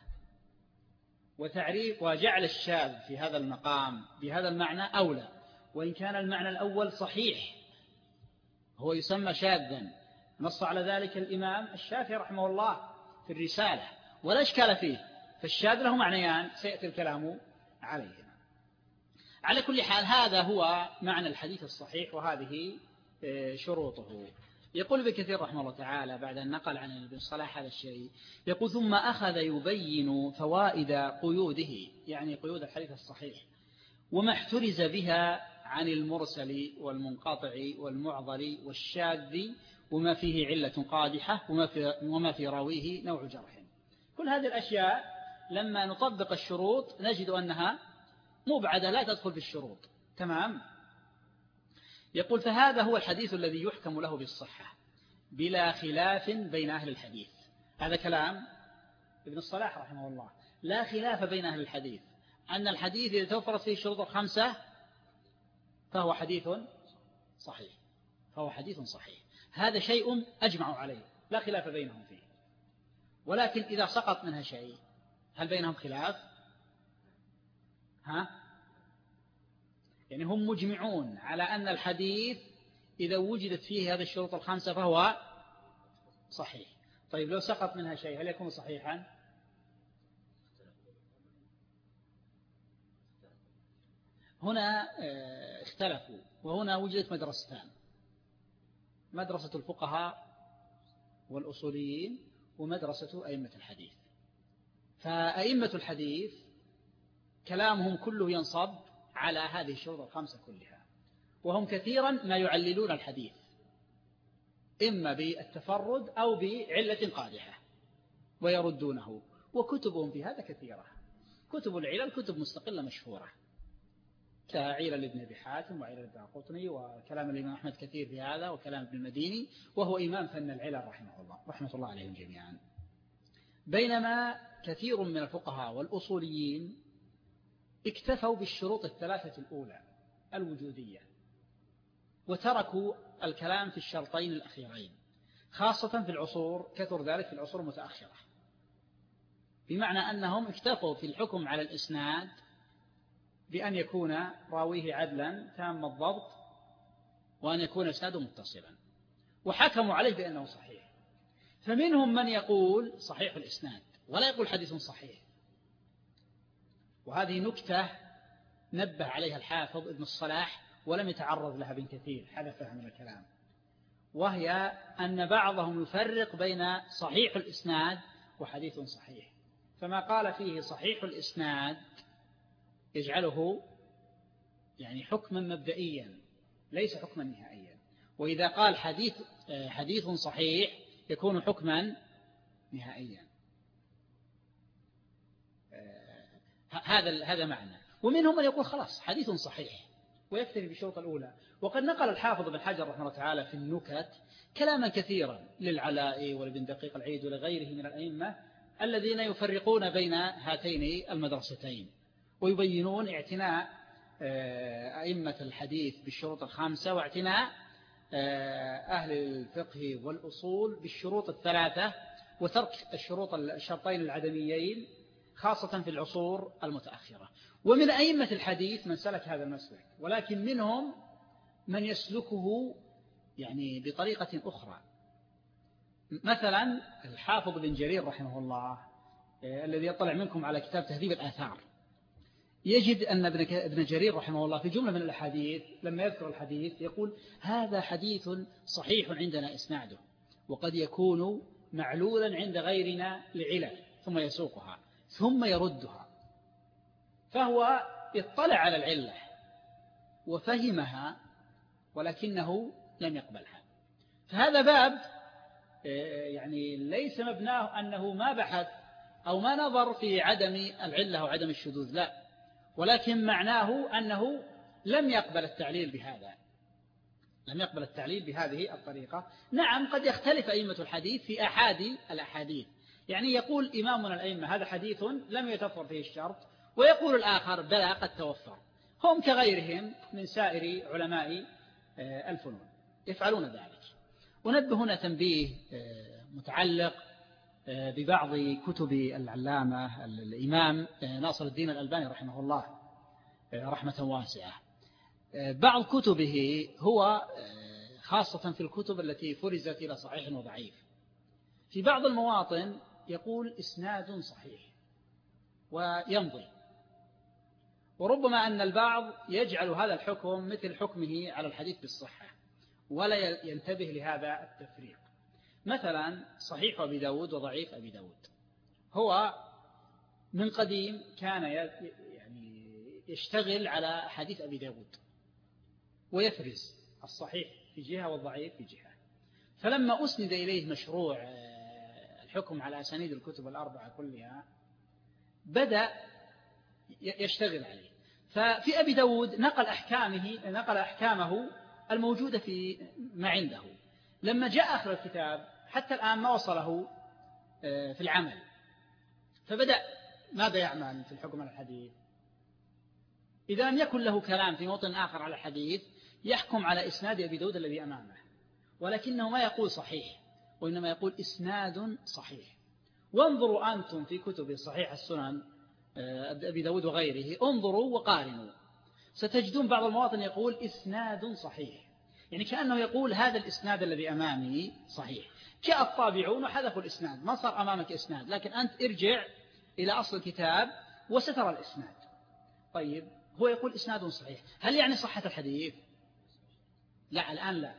وتعريف وجعل الشاذ في هذا المقام بهذا المعنى أولى، وإن كان المعنى الأول صحيح، هو يسمى شاذا، نص على ذلك الإمام الشافعي رحمه الله في الرسالة ولا إشكال فيه. فالشاذ له معنيان سيأتي الكلام عليه. على كل حال هذا هو معنى الحديث الصحيح وهذه شروطه. يقول ابن كثير رحمه الله تعالى بعد أن نقل عن ابن صلاح هذا الشيء، يقول ثم أخذ يبين فوائد قيوده، يعني قيود الحديث الصحيح، وما احترز بها عن المرسل والمنقطع والمعضل والشاذ، وما فيه علة قادحة، وما في, وما في راويه نوع جرح. كل هذه الأشياء لما نطبق الشروط نجد أنها مبعدة لا تدخل في الشروط. تمام. يقول فهذا هو الحديث الذي يحكم له بالصحة بلا خلاف بين أهل الحديث. هذا كلام ابن الصلاح رحمه الله. لا خلاف بين أهل الحديث أن الحديث إذا توفرت فيه الشروط الخمسة فهو حديث صحيح، فهو حديث صحيح. هذا شيء أجمعوا عليه لا خلاف بينهم فيه. ولكن إذا سقط منها شيء هل بينهم خلاف؟ ها؟ يعني هم مجمعون على أن الحديث إذا وجدت فيه هذه الشروط الخمسة فهو صحيح. طيب لو سقط منها شيء هل يكون صحيحا؟ هنا اختلفوا، وهنا وجدت مدرستان: مدرسة الفقهاء والأصوليين ومدرسة أئمة الحديث. فأئمة الحديث كلامهم كله ينصب على هذه الشروط الخمسة كلها، وهم كثيرا ما يعللون الحديث إما بالتفرد أو بعلة قادحة ويردونه، وكتبهم في هذا كثيرة. كتب العلل كتب مستقلة مشهورة كعلل ابن أبي حاتم وعلل الدارقطني، وكلام الإمام أحمد كثير في هذا، وكلام ابن المديني وهو إمام فن العلل رحمه الله رحمة الله عليهم جميعا. بينما كثير من الفقهاء والأصوليين اكتفوا بالشروط الثلاثة الأولى الوجودية، وتركوا الكلام في الشرطين الأخيرين، خاصة في العصور، كثر ذلك في العصور المتأخرة، بمعنى أنهم اكتفوا في الحكم على الإسناد بأن يكون راويه عدلا تام الضبط وأن يكون إسناده متصلا، وحكموا عليه بأنه صحيح. فمنهم من يقول صحيح الإسناد ولا يقول حديث صحيح، وهذه نكتة نبه عليها الحافظ ابن الصلاح ولم يتعرض لها بن كثير، حذفها من الكلام، وهي أن بعضهم يفرق بين صحيح الإسناد وحديث صحيح، فما قال فيه صحيح الإسناد يجعله يعني حكما مبدئيا ليس حكما نهائيا، وإذا قال حديث حديث صحيح يكون حكما نهائيا. هذا هذا معنى. ومنهم من يقول خلاص حديث صحيح ويكتفي بالشروط الأولى. وقد نقل الحافظ بن حجر رحمه الله تعالى في النكت كلاما كثيرا للعلاء ولابن دقيق العيد ولغيره من الأئمة الذين يفرقون بين هاتين المدرستين، ويبينون اعتناء أئمة الحديث بالشروط الخامسة واعتناء أهل الفقه والأصول بالشروط الثلاثة، وترك الشروط الشرطين العدميين خاصة في العصور المتأخرة. ومن أئمة الحديث من سلك هذا المسلك، ولكن منهم من يسلكه يعني بطريقة أخرى. مثلا الحافظ بن جرير رحمه الله الذي يطلع منكم على كتاب تهذيب الآثار يجد أن ابن جرير رحمه الله في جملة من الأحاديث لما يذكر الحديث يقول هذا حديث صحيح عندنا إسناده، وقد يكون معلولا عند غيرنا لعلل، ثم يسوقها ثم يردها. فهو يطلع على العلة وفهمها ولكنه لم يقبلها. فهذا باب يعني ليس مبناه أنه ما بحث أو ما نظر في عدم العلة أو عدم الشذوذ، لا، ولكن معناه أنه لم يقبل التعليل بهذا، لم يقبل التعليل بهذه الطريقة. نعم قد يختلف أئمة الحديث في أحادي الأحاديث، يعني يقول إمام من الأئمة هذا حديث لم يتوفر فيه الشرط، ويقول الآخر بلى قد توفر. هم كغيرهم من سائر علماء الفنون يفعلون ذلك. ونبه هنا تنبيه متعلق ببعض كتب العلامة الإمام ناصر الدين الألباني رحمه الله رحمة واسعة. بعض كتبه هو خاصة في الكتب التي فرزت إلى صحيح وضعيف، في بعض المواطن يقول إسناد صحيح ويمضي، وربما أن البعض يجعل هذا الحكم مثل حكمه على الحديث بالصحة ولا ينتبه لهذا التفريق. مثلا صحيح أبي داود وضعيف أبي داود، هو من قديم كان يعني يشتغل على حديث أبي داود ويفرز الصحيح في جهة والضعيف في جهة، فلما أسند إليه مشروع الحكم على أسانيد الكتب الأربعة كلها بدأ يشتغل عليه. ففي أبي داود نقل أحكامه نقل أحكامه الموجودة في ما عنده. لما جاء آخر الكتاب حتى الآن ما وصله في العمل، فبدأ ماذا يعمل في الحكم على الحديث؟ إذا لم يكن له كلام في موطن آخر على الحديث يحكم على إسناد أبي داود الذي أمامه، ولكنه ما يقول صحيح وإنما يقول إسناد صحيح. وانظروا أنتم في كتب صحيح السنن أبي داود وغيره، انظروا وقارنوا، ستجدون بعض المواطن يقول إسناد صحيح، يعني كأنه يقول هذا الإسناد الذي أمامي صحيح. جاء الطابعون وحذفوا الإسناد، ما صار أمامك إسناد، لكن أنت ارجع إلى أصل الكتاب وسترى الإسناد. طيب هو يقول إسناد صحيح، هل يعني صحة الحديث؟ لا، الآن لا،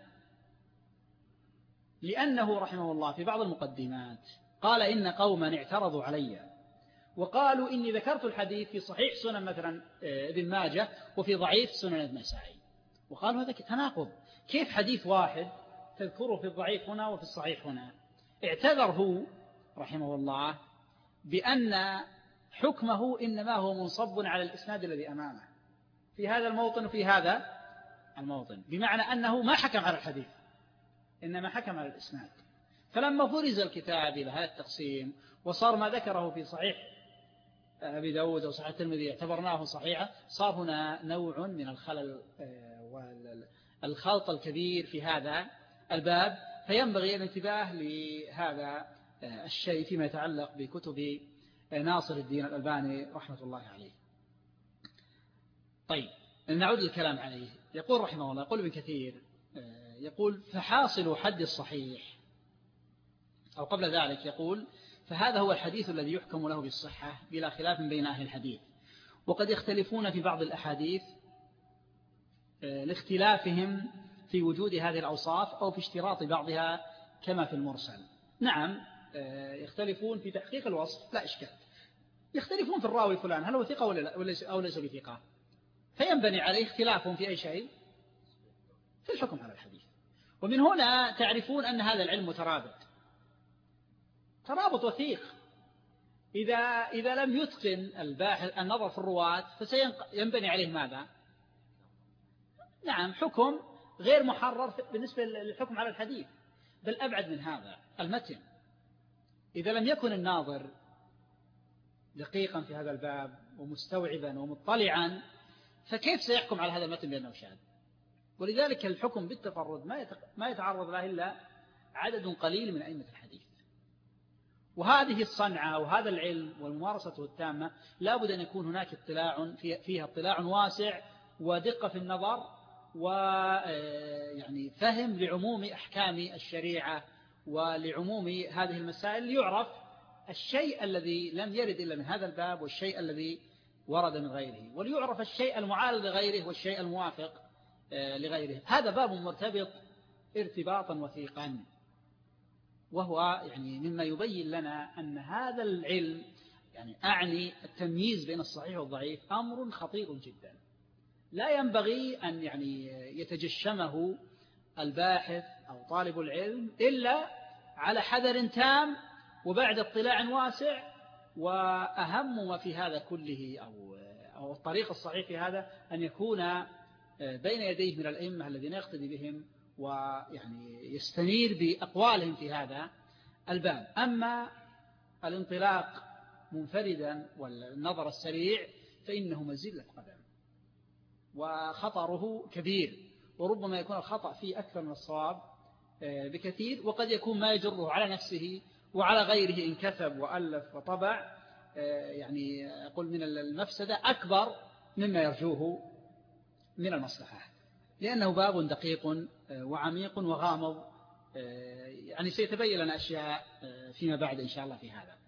لأنه رحمه الله في بعض المقدمات قال إن قوما اعترضوا علي وقالوا إني ذكرت الحديث في صحيح سنن مثلا ابن ماجه وفي ضعيف سنن النسائي، وقالوا هذا تناقض، كيف حديث واحد تذكره في الضعيف هنا وفي الصحيح هنا؟ اعتذر هو رحمه الله بأن حكمه إنما هو منصب على الإسناد الذي أمامه في هذا الموطن وفي هذا الموطن، بمعنى أنه ما حكم على الحديث إنما حكم على الإسناد. فلما فرز الكتاب إلى هذا التقسيم وصار ما ذكره في صحيح أبي داود أو صحيح الترمذي اعتبرناه صحيحا، صار هنا نوع من الخلل والخلط الكبير في هذا الباب، فينبغي الانتباه لهذا الشيء فيما يتعلق بكتب ناصر الدين الألباني رحمة الله عليه. طيب نعود للكلام عليه. يقول رحمه الله، يقول ابن كثير، يقول فحاصل حد الصحيح، أو قبل ذلك يقول فهذا هو الحديث الذي يحكم له بالصحة بلا خلاف بين أهل الحديث، وقد يختلفون في بعض الأحاديث لاختلافهم في وجود هذه الأوصاف أو في اشتراط بعضها كما في المرسل. نعم يختلفون في تحقيق الوصف لا إشكال، يختلفون في الراوي فلان هل هو ثقة ولا أو ليس بثقة، فينبني عليه اختلافهم في أي شيء في الحكم على الحديث. ومن هنا تعرفون أن هذا العلم مترابط، ترابط وثيق. إذا إذا لم يتقن الباحث النظر في الرواة فسينبني عليه ماذا؟ نعم حكم غير محرر بالنسبة للحكم على الحديث، بل أبعد من هذا المتن. إذا لم يكن الناظر دقيقا في هذا الباب ومستوعبا ومطلعا فكيف سيحكم على هذا المتن بأنه شاذ؟ ولذلك الحكم بالتفرد ما يتعرض له إلا عدد قليل من أئمة الحديث. وهذه الصنعة وهذا العلم والممارسة التامة لا بد أن يكون هناك اطلاع فيها اطلاع واسع ودقة في النظر ويعني فهم لعموم أحكام الشريعة ولعموم هذه المسائل، ليعرف الشيء الذي لم يرد إلا من هذا الباب والشيء الذي ورد من غيره، وليعرف الشيء المعارض لغيره والشيء الموافق لغيره. هذا باب مرتبط ارتباطا وثيقا، وهو يعني مما يبين لنا أن هذا العلم، يعني أعني التمييز بين الصحيح والضعيف، أمر خطير جدا لا ينبغي أن يعني يتجشمه الباحث أو طالب العلم إلا على حذر تام وبعد اطلاع واسع. وأهم ما في هذا كله أو أو الطريق الصحيح في هذا أن يكون بين يديه من الأئمة الذين يقتدي بهم ويعني يستنير بأقوالهم في هذا الباب. أما الانطلاق منفردا والنظر السريع فإنه مزلة قدم وخطره كبير، وربما يكون الخطأ فيه أكثر من الصواب بكثير، وقد يكون ما يجره على نفسه وعلى غيره إن كتب وألف وطبع، يعني أقول من المفسدة أكبر مما يرجوه من المصلحة، لأنه باب دقيق وعميق وغامض، يعني سيتبين لنا أشياء فيما بعد إن شاء الله في هذا.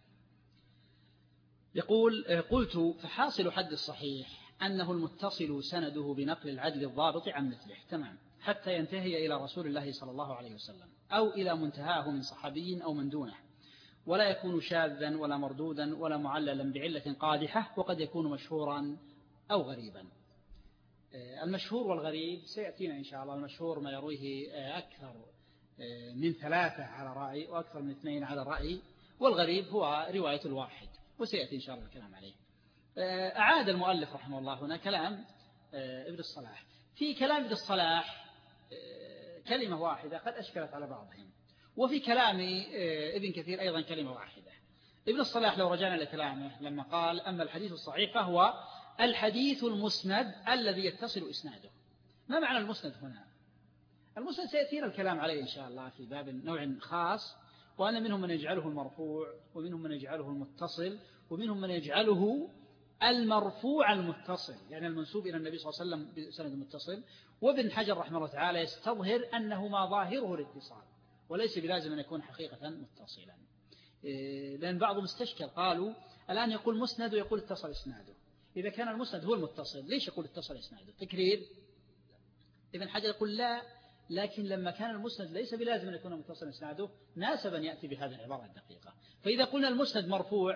يقول قلت فحاصل حد الصحيح أنه المتصل سنده بنقل العدل الضابط عن مثله، تمام، حتى ينتهي إلى رسول الله صلى الله عليه وسلم أو إلى منتهاه من صحابي أو من دونه، ولا يكون شاذا ولا مردودا ولا معللا بعلة قادحة، وقد يكون مشهورا أو غريبا. المشهور والغريب سيأتينا إن شاء الله. المشهور ما يرويه أكثر من ثلاثة على رأي وأكثر من اثنين على رأي، والغريب هو رواية الواحد، وسيأتي إن شاء الله الكلام عليه. أعاد المؤلف رحمه الله هنا كلام ابن الصلاح. في كلام ابن الصلاح كلمة واحدة قد أشكلت على بعضهم، وفي كلام ابن كثير أيضا كلمة واحدة. ابن الصلاح لو رجعنا لكلامه لما قال أما الحديث الصحيح فهو الحديث المسند الذي يتصل إسناده. ما معنى المسند هنا؟ المسند سيأتينا الكلام عليه إن شاء الله في باب نوع خاص، وأن منهم من يجعله المرفوع ومنهم من يجعله المتصل ومنهم من يجعله المرفوع المتصل، يعني المنسوب إلى النبي صلى الله عليه وسلم بسند متصل. وابن حجر رحمه الله تعالى يستظهر أنه ما ظاهره الاتصال وليس بلازم أن يكون حقيقة متصلا، لأن بعضهم استشكل قالوا الآن يقول مسند ويقول اتصل إسناده، إذا كان المسند هو المتصل ليش يقول اتصل إسناده؟ تكرير. ابن حجر يقول لا، لكن لما كان المسند ليس بلازم أن يكون متصل إسناده ناسب أن يأتي بهذه العبارة الدقيقة. فإذا قلنا المسند مرفوع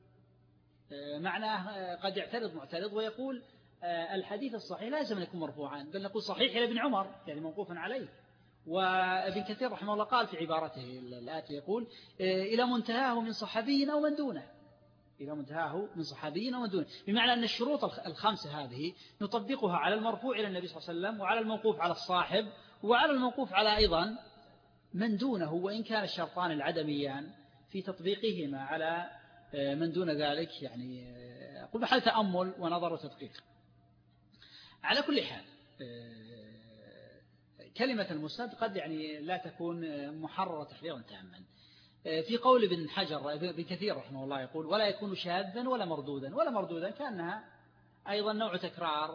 معناه قد يعترض معترض ويقول الحديث الصحيح لازم أن يكون مرفوعا، بل نقول صحيح إلى ابن عمر يعني موقوفا عليه. وابن كثير رحمه الله قال في عبارته الآتي يقول إلى منتهاه من صحابي أو من دونه، إلى منتهاه من صحابي أو من دونه، بمعنى أن الشروط الخمسة هذه نطبقها على المرفوع إلى النبي صلى الله عليه وسلم وعلى الموقوف على الصاحب وعلى الموقوف على أيضا من دونه، وإن كان الشرطان العدميان في تطبيقهما على من دون ذلك يعني أقول بحال تأمل ونظر وتدقيق. على كل حال كلمة المسند قد يعني لا تكون محررة تحريرا تاما. في قول ابن حجر ابن كثير رحمه الله يقول ولا يكون شاذا ولا مردودا. ولا مردودا كأنها أيضا نوع تكرار،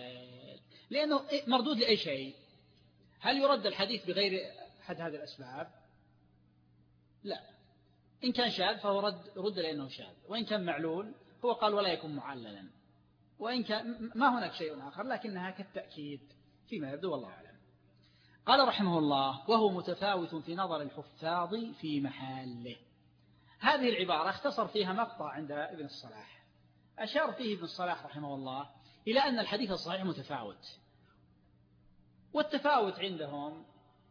لأنه مردود لأي شيء. هل يرد الحديث بغير أحد هذه الأسباب؟ لا. إن كان شاذ فهو رد رد لأنه شاذ، وإن كان معلول هو قال ولا يكون معللا، وإن كان ما هناك شيء آخر لكنها كالتأكيد فيما يبدو والله أعلم. قال رحمه الله وهو متفاوت في نظر الحفاظ في محله. هذه العبارة اختصر فيها مقطع عند ابن الصلاح، أشار فيه ابن الصلاح رحمه الله إلى أن الحديث الصحيح متفاوت، والتفاوت عندهم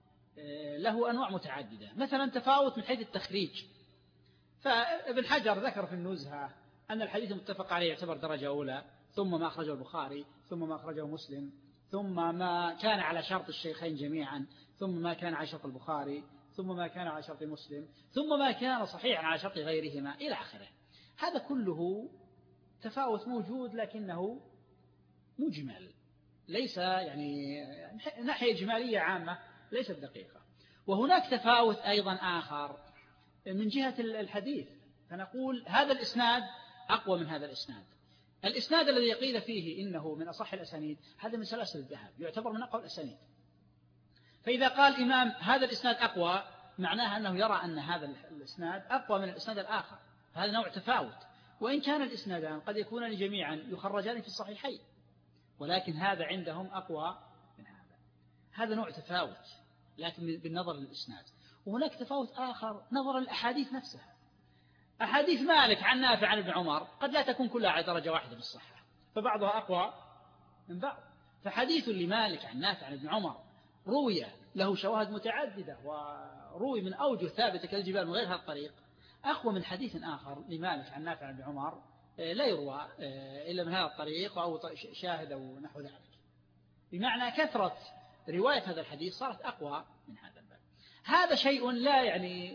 له أنواع متعددة. مثلا تفاوت من حيث التخريج، فابن حجر ذكر في النزهة أن الحديث متفق عليه يعتبر درجة أولى، ثم ما أخرجه البخاري، ثم ما أخرجه مسلم، ثم ما كان على شرط الشيخين جميعا، ثم ما كان على شرط البخاري، ثم ما كان على شرط مسلم، ثم ما كان صحيحا على شرط غيرهما إلى آخره. هذا كله تفاوت موجود لكنه مجمل، ليس يعني ناحية إجمالية عامة ليست دقيقة. وهناك تفاوت أيضا آخر من جهة الحديث، فنقول هذا الإسناد أقوى من هذا الإسناد. الإسناد الذي قيل فيه إنه من أصح الأسانيد هذا من سلاسل الذهب، يعتبر من أقوى الأسانيد. فإذا قال الإمام هذا الإسناد أقوى، معناها أنه يرى أن هذا الإسناد أقوى من الإسناد الآخر. هذا نوع تفاوت، وإن كان الإسنادان قد يكونان جميعا يخرجان في الصحيحين، ولكن هذا عندهم أقوى من هذا. هذا نوع تفاوت لكن بالنظر للإسناد. وهناك تفاوت آخر نظر الأحاديث نفسها. أحاديث مالك عن نافع عن ابن عمر قد لا تكون كلها على درجة واحدة في الصحة، فبعضها أقوى من بعض. فحديث لمالك عن نافع عن ابن عمر روي له شواهد متعددة وروي من أوجه ثابتة كالجبال من غير هذا الطريق، أقوى من حديث آخر لمالك عن نافع عن ابن عمر لا يروى إلا من هذا الطريق أو شاهد أو نحو ذلك. بمعنى كثرة رواية هذا الحديث صارت أقوى من هذا الباب. هذا شيء لا يعني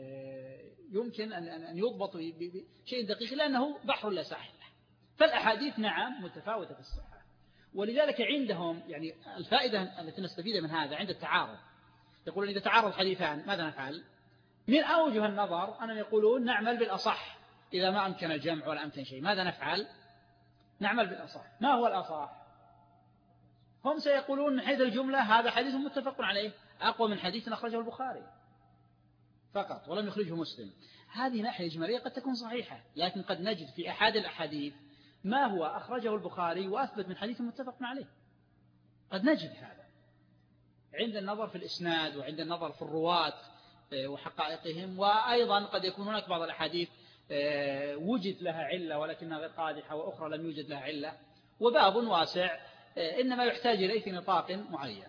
يمكن أن يضبط بشيء دقيق لأنه بحر لا ساحل له. فالأحاديث نعم متفاوتة في الصحة، ولذلك عندهم يعني الفائدة التي نستفيد من هذا عند التعارض. يقولون إذا تعارض حديثان ماذا نفعل؟ من أوجه النظر أنهم يقولون نعمل بالأصح إذا ما أمكن الجمع ولا أمكن شيء. ماذا نفعل؟ نعمل بالأصح. ما هو الأصح؟ هم سيقولون من حيث الجملة هذا حديث متفق عليه أقوى من حديث أخرجه البخاري فقط ولم يخرجه مسلم. هذه ناحية إجمالية قد تكون صحيحة، لكن قد نجد في أحد الأحاديث ما هو أخرجه البخاري وأثبت من حديث متفق عليه. قد نجد هذا عند النظر في الإسناد وعند النظر في الرواة وحقائقهم. وأيضا قد يكون هناك بعض الأحاديث وجد لها علة ولكنها غير قادحة، وأخرى لم يوجد لها علة، وباب واسع إنما يحتاج إليه في نطاق معين.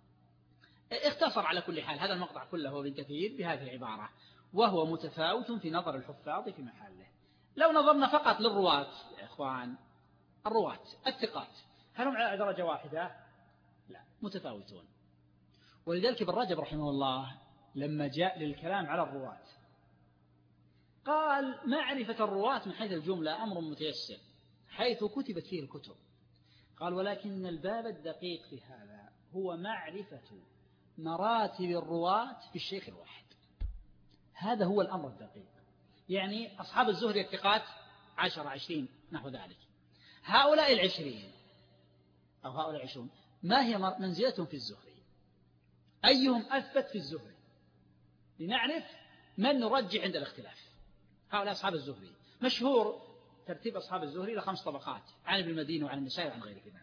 اختصر على كل حال هذا المقطع كله ابن كثير بهذه العبارة وهو متفاوت في نظر الحفاظ في محله. لو نظرنا فقط للرواة يا إخوان، الرواة الثقات هل هم على درجة واحدة؟ لا، متفاوتون. ولذلك ابن رجب رحمه الله لما جاء للكلام على الرواة قال معرفة الرواة من حيث الجملة أمر متيسر حيث كتبت فيه الكتب. قال ولكن الباب الدقيق في هذا هو معرفة مراتب الرواة في الشيخ الواحد. هذا هو الأمر الدقيق. يعني أصحاب الزهري الثقات عشر عشرين نحو ذلك، هؤلاء العشرين أو هؤلاء العشرون ما هي منزلتهم في الزهري؟ أيهم أثبت في الزهري؟ لنعرف من نرجع عند الاختلاف. هؤلاء أصحاب الزهري مشهور ترتيب أصحاب الزهري لخمس طبقات عن ابن المديني وعن النسائي وعن غيرهما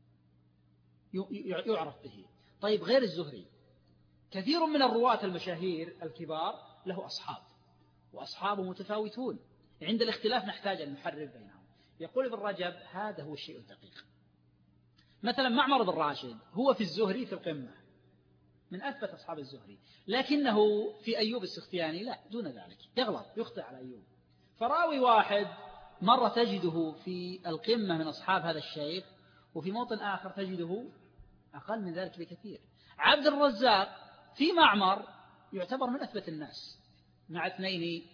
يعرف به. طيب غير الزهري كثير من الرواة المشاهير الكبار له أصحاب، وأصحابه متفاوتون، عند الاختلاف نحتاج أن نحرر بينهم. يقول ابن رجب هذا هو الشيء الدقيق. مثلا معمر بن راشد هو في الزهري في القمة من أثبت أصحاب الزهري، لكنه في أيوب السختياني لا، دون ذلك يغلط يخطئ على أيوب. فراوي واحد مرة تجده في القمة من أصحاب هذا الشيخ، وفي موطن آخر تجده أقل من ذلك بكثير. عبد الرزاق في معمر يعتبر من أثبت الناس مع اثنين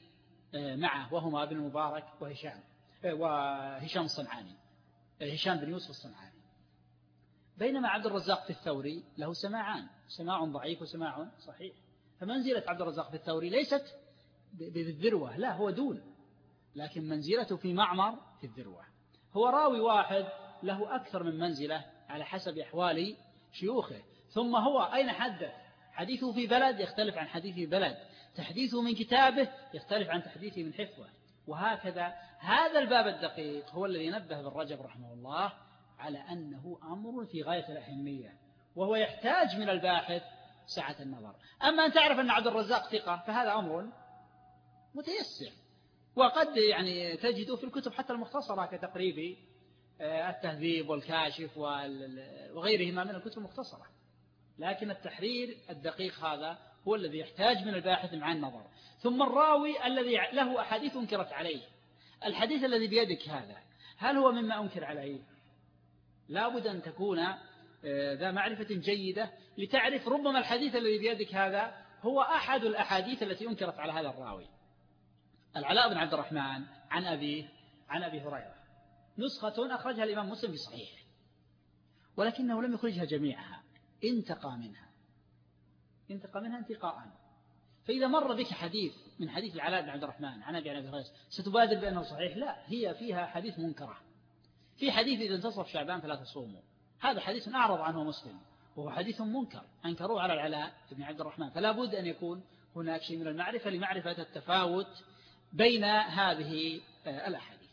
معه وهما ابن المبارك وهشام وهشام الصنعاني هشام بن يوسف الصنعاني. بينما عبد الرزاق في الثوري له سماعان، سماع ضعيف وسماع صحيح. فمنزلة عبد الرزاق في الثوري ليست بالذروة، لا هو دون، لكن منزلته في معمر في الذروة. هو راوي واحد له أكثر من منزلة على حسب أحوال شيوخه. ثم هو أين حدث؟ حديثه في بلد يختلف عن حديثه في بلد، تحديثه من كتابه يختلف عن تحديثه من حفظه، وهكذا. هذا الباب الدقيق هو الذي نبه ابن رجب رحمه الله على أنه أمر في غاية الأهمية، وهو يحتاج من الباحث سعة النظر. أما أن تعرف أن عبد الرزاق ثقة فهذا أمر متيسر، وقد يعني تجده في الكتب حتى المختصرة كتقريب التهذيب والكاشف وغيرهما من الكتب المختصرة. لكن التحرير الدقيق هذا هو الذي يحتاج من الباحث مع النظر. ثم الراوي الذي له أحاديث انكرت عليه، الحديث الذي بيدك هذا هل هو مما أنكر عليه؟ لا بد أن تكون ذا معرفة جيدة لتعرف ربما الحديث الذي بيدك هذا هو أحد الأحاديث التي أنكرت على هذا الراوي. العلاء بن عبد الرحمن عن أبيه عن أبي هريرة نسخة أخرجها الإمام مسلم في صحيحه، ولكنه لم يخرجها جميعها، انتقى منها انتقى منها انتقاء. فإذا مر بك حديث من حديث العلاء بن عبد الرحمن عن أبي هريرة ستبادر بأنه صحيح؟ لا، هي فيها حديث منكرة. في حديث إذا انتصف شعبان فلا تصوموا، هذا حديث أعرض عنه مسلم وهو حديث منكر أنكروه على العلاء بن عبد الرحمن. فلا بد أن يكون هناك شيء من المعرفة لمعرفة التفاوت بين هذه الأحاديث.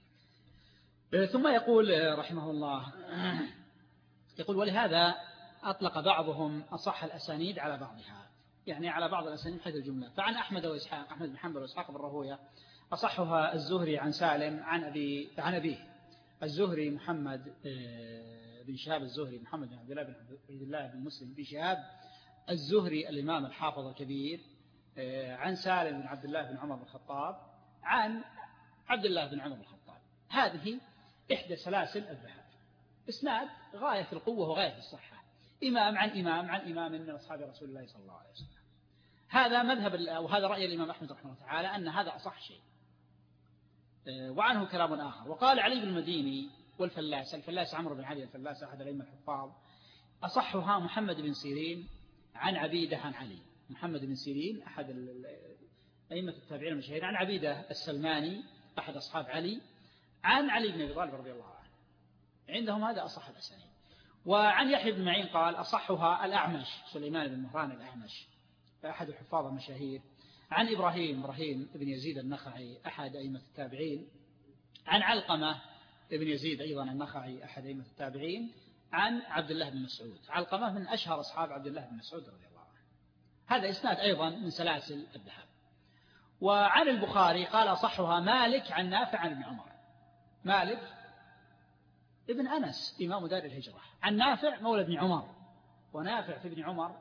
ثم يقول رحمه الله، يقول ولهذا أطلق بعضهم أصح الأسانيد على بعضها، يعني على بعض الأسانيد حيث الجملة. فعن أحمد وإسحاق، أحمد بن حنبل وإسحاق بن راهويه أصحها الزهري عن سالم عن أبي عن أبيه. الزهري محمد بن شهاب الزهري محمد بن عبد الله بن عبد الله بن مسلم بن شهاب الزهري الإمام الحافظ الكبير، عن سالم بن عبد الله بن عمر بن الخطاب عن عبد الله بن عمر بن الخطاب. هذه إحدى سلاسل الذهب، إسناد غاية في القوة وغاية في الصحة، إمام عن إمام عن إمام من أصحاب رسول الله صلى الله عليه وسلم. هذا مذهب وهذا رأي الإمام أحمد رحمه الله تعالى أن هذا أصح شيء. وعنه كلام آخر. وقال علي بن المديني والفلاس، الفلاس عمرو بن علي الفلاس أحد الأئمة الحفاظ، أصحها محمد بن سيرين عن عبيدة عن علي. محمد بن سيرين أحد أئمة التابعين المشهورين، عن عبيدة السلماني أحد أصحاب علي، عن علي بن أبي طالب رضي الله عنه. عندهم هذا أصح الأسانيد. وعن يحيى بن معين قال أصحها الأعمش سليمان بن مهران الأعمش أحد الحفاظ المشاهير، عن إبراهيم إبراهيم بن يزيد النخعي أحد أئمة التابعين، عن علقمة بن يزيد أيضا النخعي أحد أئمة التابعين، عن عبد الله بن مسعود. علقمة من أشهر أصحاب عبد الله بن مسعود رضي الله عنه. هذا إسناد أيضا من سلاسل الذهب. وعن البخاري قال أصحها مالك عن نافع عن ابن عمر. مالك ابن أنس إمام دار الهجرة، عن نافع مولى ابن عمر، ونافع في ابن عمر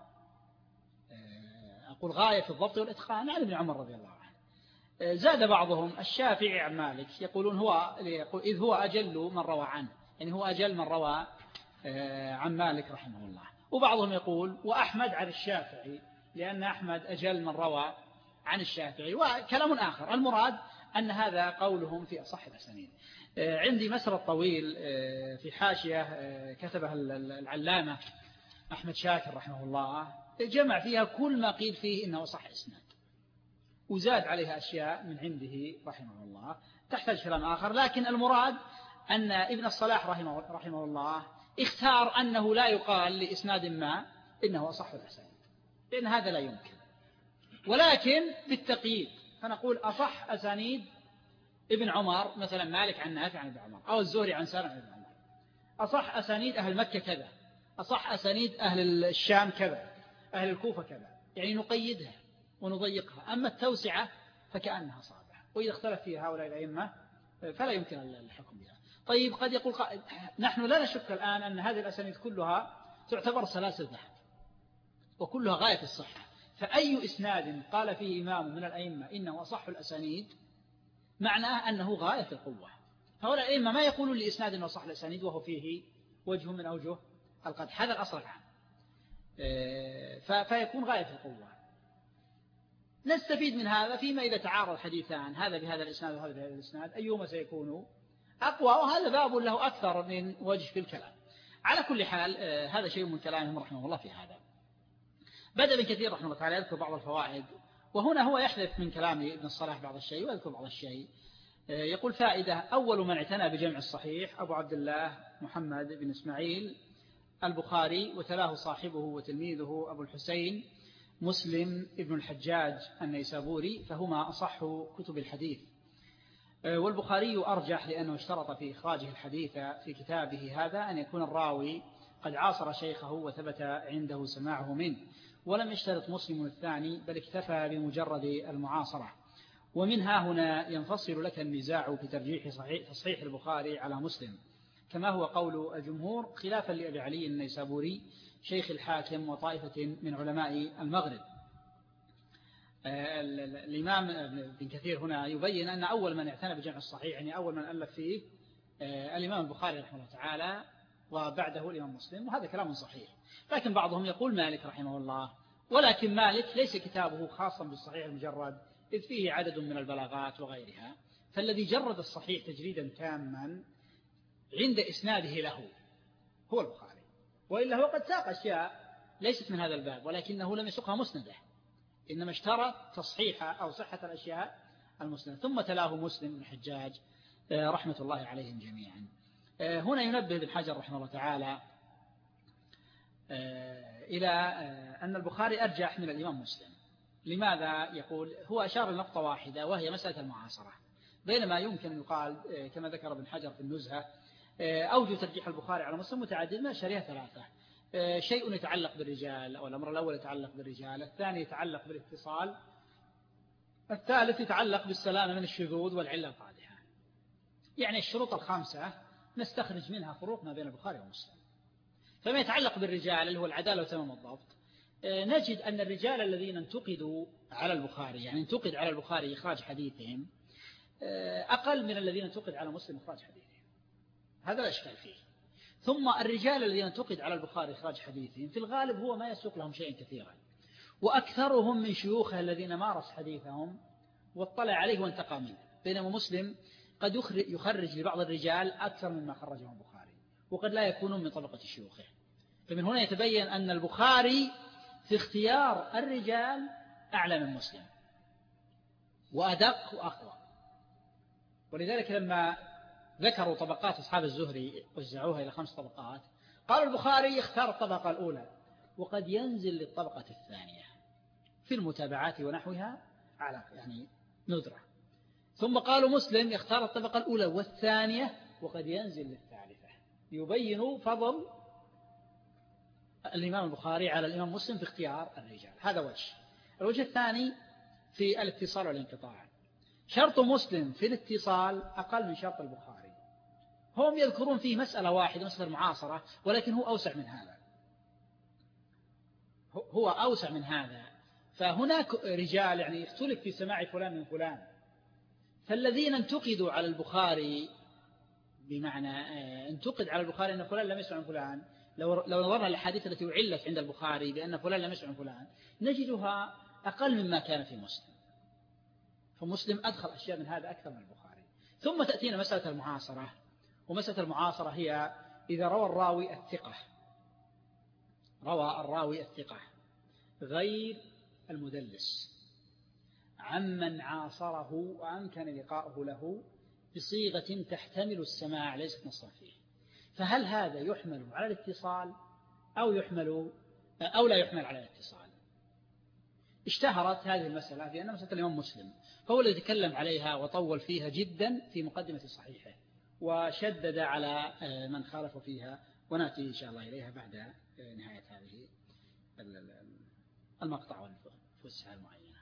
أقول غاية في الضبط والإتقان عن ابن عمر رضي الله عنه. زاد بعضهم الشافعي عن مالك، يقولون هو إذ هو أجل من روى عنه، يعني هو أجل من روى عن مالك رحمه الله. وبعضهم يقول وأحمد عن الشافعي، لأن أحمد أجل من روى عن الشافعي. وكلام آخر، المراد أن هذا قولهم في أصح الأسانيد. عندي مسرد طويل في حاشية كتبها العلامة أحمد شاكر رحمه الله، جمع فيها كل ما قيل فيه إنه صح إسناد، وزاد عليها أشياء من عنده رحمه الله تحتاج كلام آخر. لكن المراد أن ابن الصلاح رحمه, رحمه الله اختار أنه لا يقال لإسناد ما إنه أصح الأسانيد، لأن هذا لا يمكن، ولكن بالتقييد. فنقول أصح أسانيد ابن عمر مثلا مالك عن نافع عن ابن عمر، أو الزهري عن سالم عن ابن عمر. أصح أسانيد أهل مكة كذا، أصح أسانيد أهل الشام كذا، أهل الكوفة كذا، يعني نقيدها ونضيقها. أما التوسعة فكأنها صعبة، وإذا اختلف فيها هؤلاء الأئمة فلا يمكن الحكم بها. طيب قد يقول قائل نحن لا نشك الآن أن هذه الأسانيد كلها تعتبر سلاسل ذهب وكلها غاية الصحة، فأي إسناد قال فيه إمام من الأئمة إنه أصح الأسانيد معناه أنه غاية في القوة. هؤلاء الأئمة ما يقولون لإسناد أنه أصح الأسانيد وهو فيه وجه من أوجه القدح، هذا الأصل العام، فيكون غاية في القوة. نستفيد من هذا فيما إذا تعارض حديثان، هذا بهذا الإسناد وهذا بهذا الإسناد، أيهما سيكون أقوى، وهذا باب له أكثر من وجه في الكلام. على كل حال هذا شيء من كلامهم رحمه الله في هذا. بدأ ابن كثير رحمه الله تعالى يذكر بعض الفوائد، وهنا هو يحذف من كلام ابن الصلاح بعض الشيء ويذكر بعض الشيء. يقول فائدة: أول من اعتنى بجمع الصحيح أبو عبد الله محمد بن إسماعيل البخاري، وتلاه صاحبه وتلميذه أبو الحسين مسلم ابن الحجاج النيسابوري، فهما أصح كتب الحديث. والبخاري أرجح لأنه اشترط في إخراجه الحديث في كتابه هذا أن يكون الراوي قد عاصر شيخه وثبت عنده سماعه منه، ولم يشترط مسلم الثاني، بل اكتفى بمجرد المعاصرة. ومنها هنا ينفصل لك النزاع في ترجيح صحيح تصحيح البخاري على مسلم، كما هو قول الجمهور، خلافا لأبي علي النيسابوري شيخ الحاكم وطائفة من علماء المغرب. الإمام ابن كثير هنا يبين أن أول من اعتنى بجمع الصحيح، يعني أول من ألف فيه الإمام البخاري رحمه الله تعالى، وبعده الإمام مسلم، وهذا كلام صحيح. لكن بعضهم يقول مالك رحمه الله، ولكن مالك ليس كتابه خاصا بالصحيح المجرد، إذ فيه عدد من البلاغات وغيرها، فالذي جرد الصحيح تجريدا تاما عند إسناده له هو البخاري، وإلا هو قد ساق أشياء ليست من هذا الباب، ولكنه لم يسقها مسنده، إنما اشترط تصحيح أو صحة الأشياء المسندة. ثم تلاه مسلم بن الحجاج رحمة الله عليهم جميعا. هنا ينبه ابن حجر رحمه الله تعالى إلى أن البخاري أرجح من الإمام مسلم. لماذا؟ يقول هو أشار لنقطة واحدة، وهي مسألة المعاصرة، بينما يمكن أن يقال كما ذكر ابن حجر في النزهة أوجه ترجيح البخاري على مسلم متعدد، ما شريها ثلاثة: شيء يتعلق بالرجال، أو الأمر الأول يتعلق بالرجال، الثاني يتعلق بالاتصال، الثالث يتعلق بالسلامة من الشذوذ والعلة القادحة. يعني الشروط الخامسة نستخرج منها فروق ما بين البخاري ومسلم. فما يتعلق بالرجال اللي هو العدالة وتمام الضبط، نجد أن الرجال الذين انتقدوا على البخاري، يعني انتقد على البخاري إخراج حديثهم، أقل من الذين انتقد على مسلم إخراج حديثهم، هذا لا إشكال فيه. ثم الرجال الذين انتقد على البخاري إخراج حديثهم في الغالب هو ما يسوق لهم شيئا كثيرا، وأكثرهم من شيوخه الذين مارس حديثهم واطلع عليه وانتقى منه، بينما مسلم قد يخرج لبعض الرجال أكثر مما خرجهم البخاري، وقد لا يكونون من طبقة شيوخه. فمن هنا يتبين أن البخاري في اختيار الرجال أعلى من مسلم وأدق وأقوى. ولذلك لما ذكروا طبقات أصحاب الزهري وزعوها إلى خمس طبقات، قالوا البخاري اختار الطبقة الأولى، وقد ينزل للطبقة الثانية في المتابعات ونحوها على يعني ندرة. ثم قالوا مسلم يختار الطبقة الأولى والثانية، وقد ينزل للثالثة، يبين فضل الإمام البخاري على الإمام مسلم في اختيار الرجال. هذا وجه. الوجه الثاني في الاتصال والانقطاع، شرط مسلم في الاتصال أقل من شرط البخاري. هم يذكرون فيه مسألة واحدة، مسألة المعاصرة، ولكن هو أوسع من هذا، هو أوسع من هذا. فهناك رجال يعني يختلف في سماع فلان من فلان، فالذين انتقدوا على البخاري بمعنى انتقد على البخاري أن فلان لم يسمع من فلان، لو لو نظرنا للحديث التي علت عند البخاري بأن فلان لم يسمع من فلان نجدها أقل مما كان في مسلم. فمسلم أدخل أشياء من هذا أكثر من البخاري. ثم تأتينا مسألة المعاصرة، ومسألة المعاصرة هي إذا روى الراوي الثقة روى الراوي الثقة غير المدلس عمن عاصره وأمكن لقاؤه له بصيغة تحتمل السماع ليست نصا فيه، فهل هذا يحمل على الاتصال أو يحمل أو لا يحمل على الاتصال؟ اشتهرت هذه المسألة في أن مسألة الإمام مسلم، فهو الذي تكلم عليها وطول فيها جدا في مقدمة صحيحه، وشدد على من خالف فيها، ونأتي إن شاء الله إليها بعد نهاية هذه المقطع والفسحة المعينة.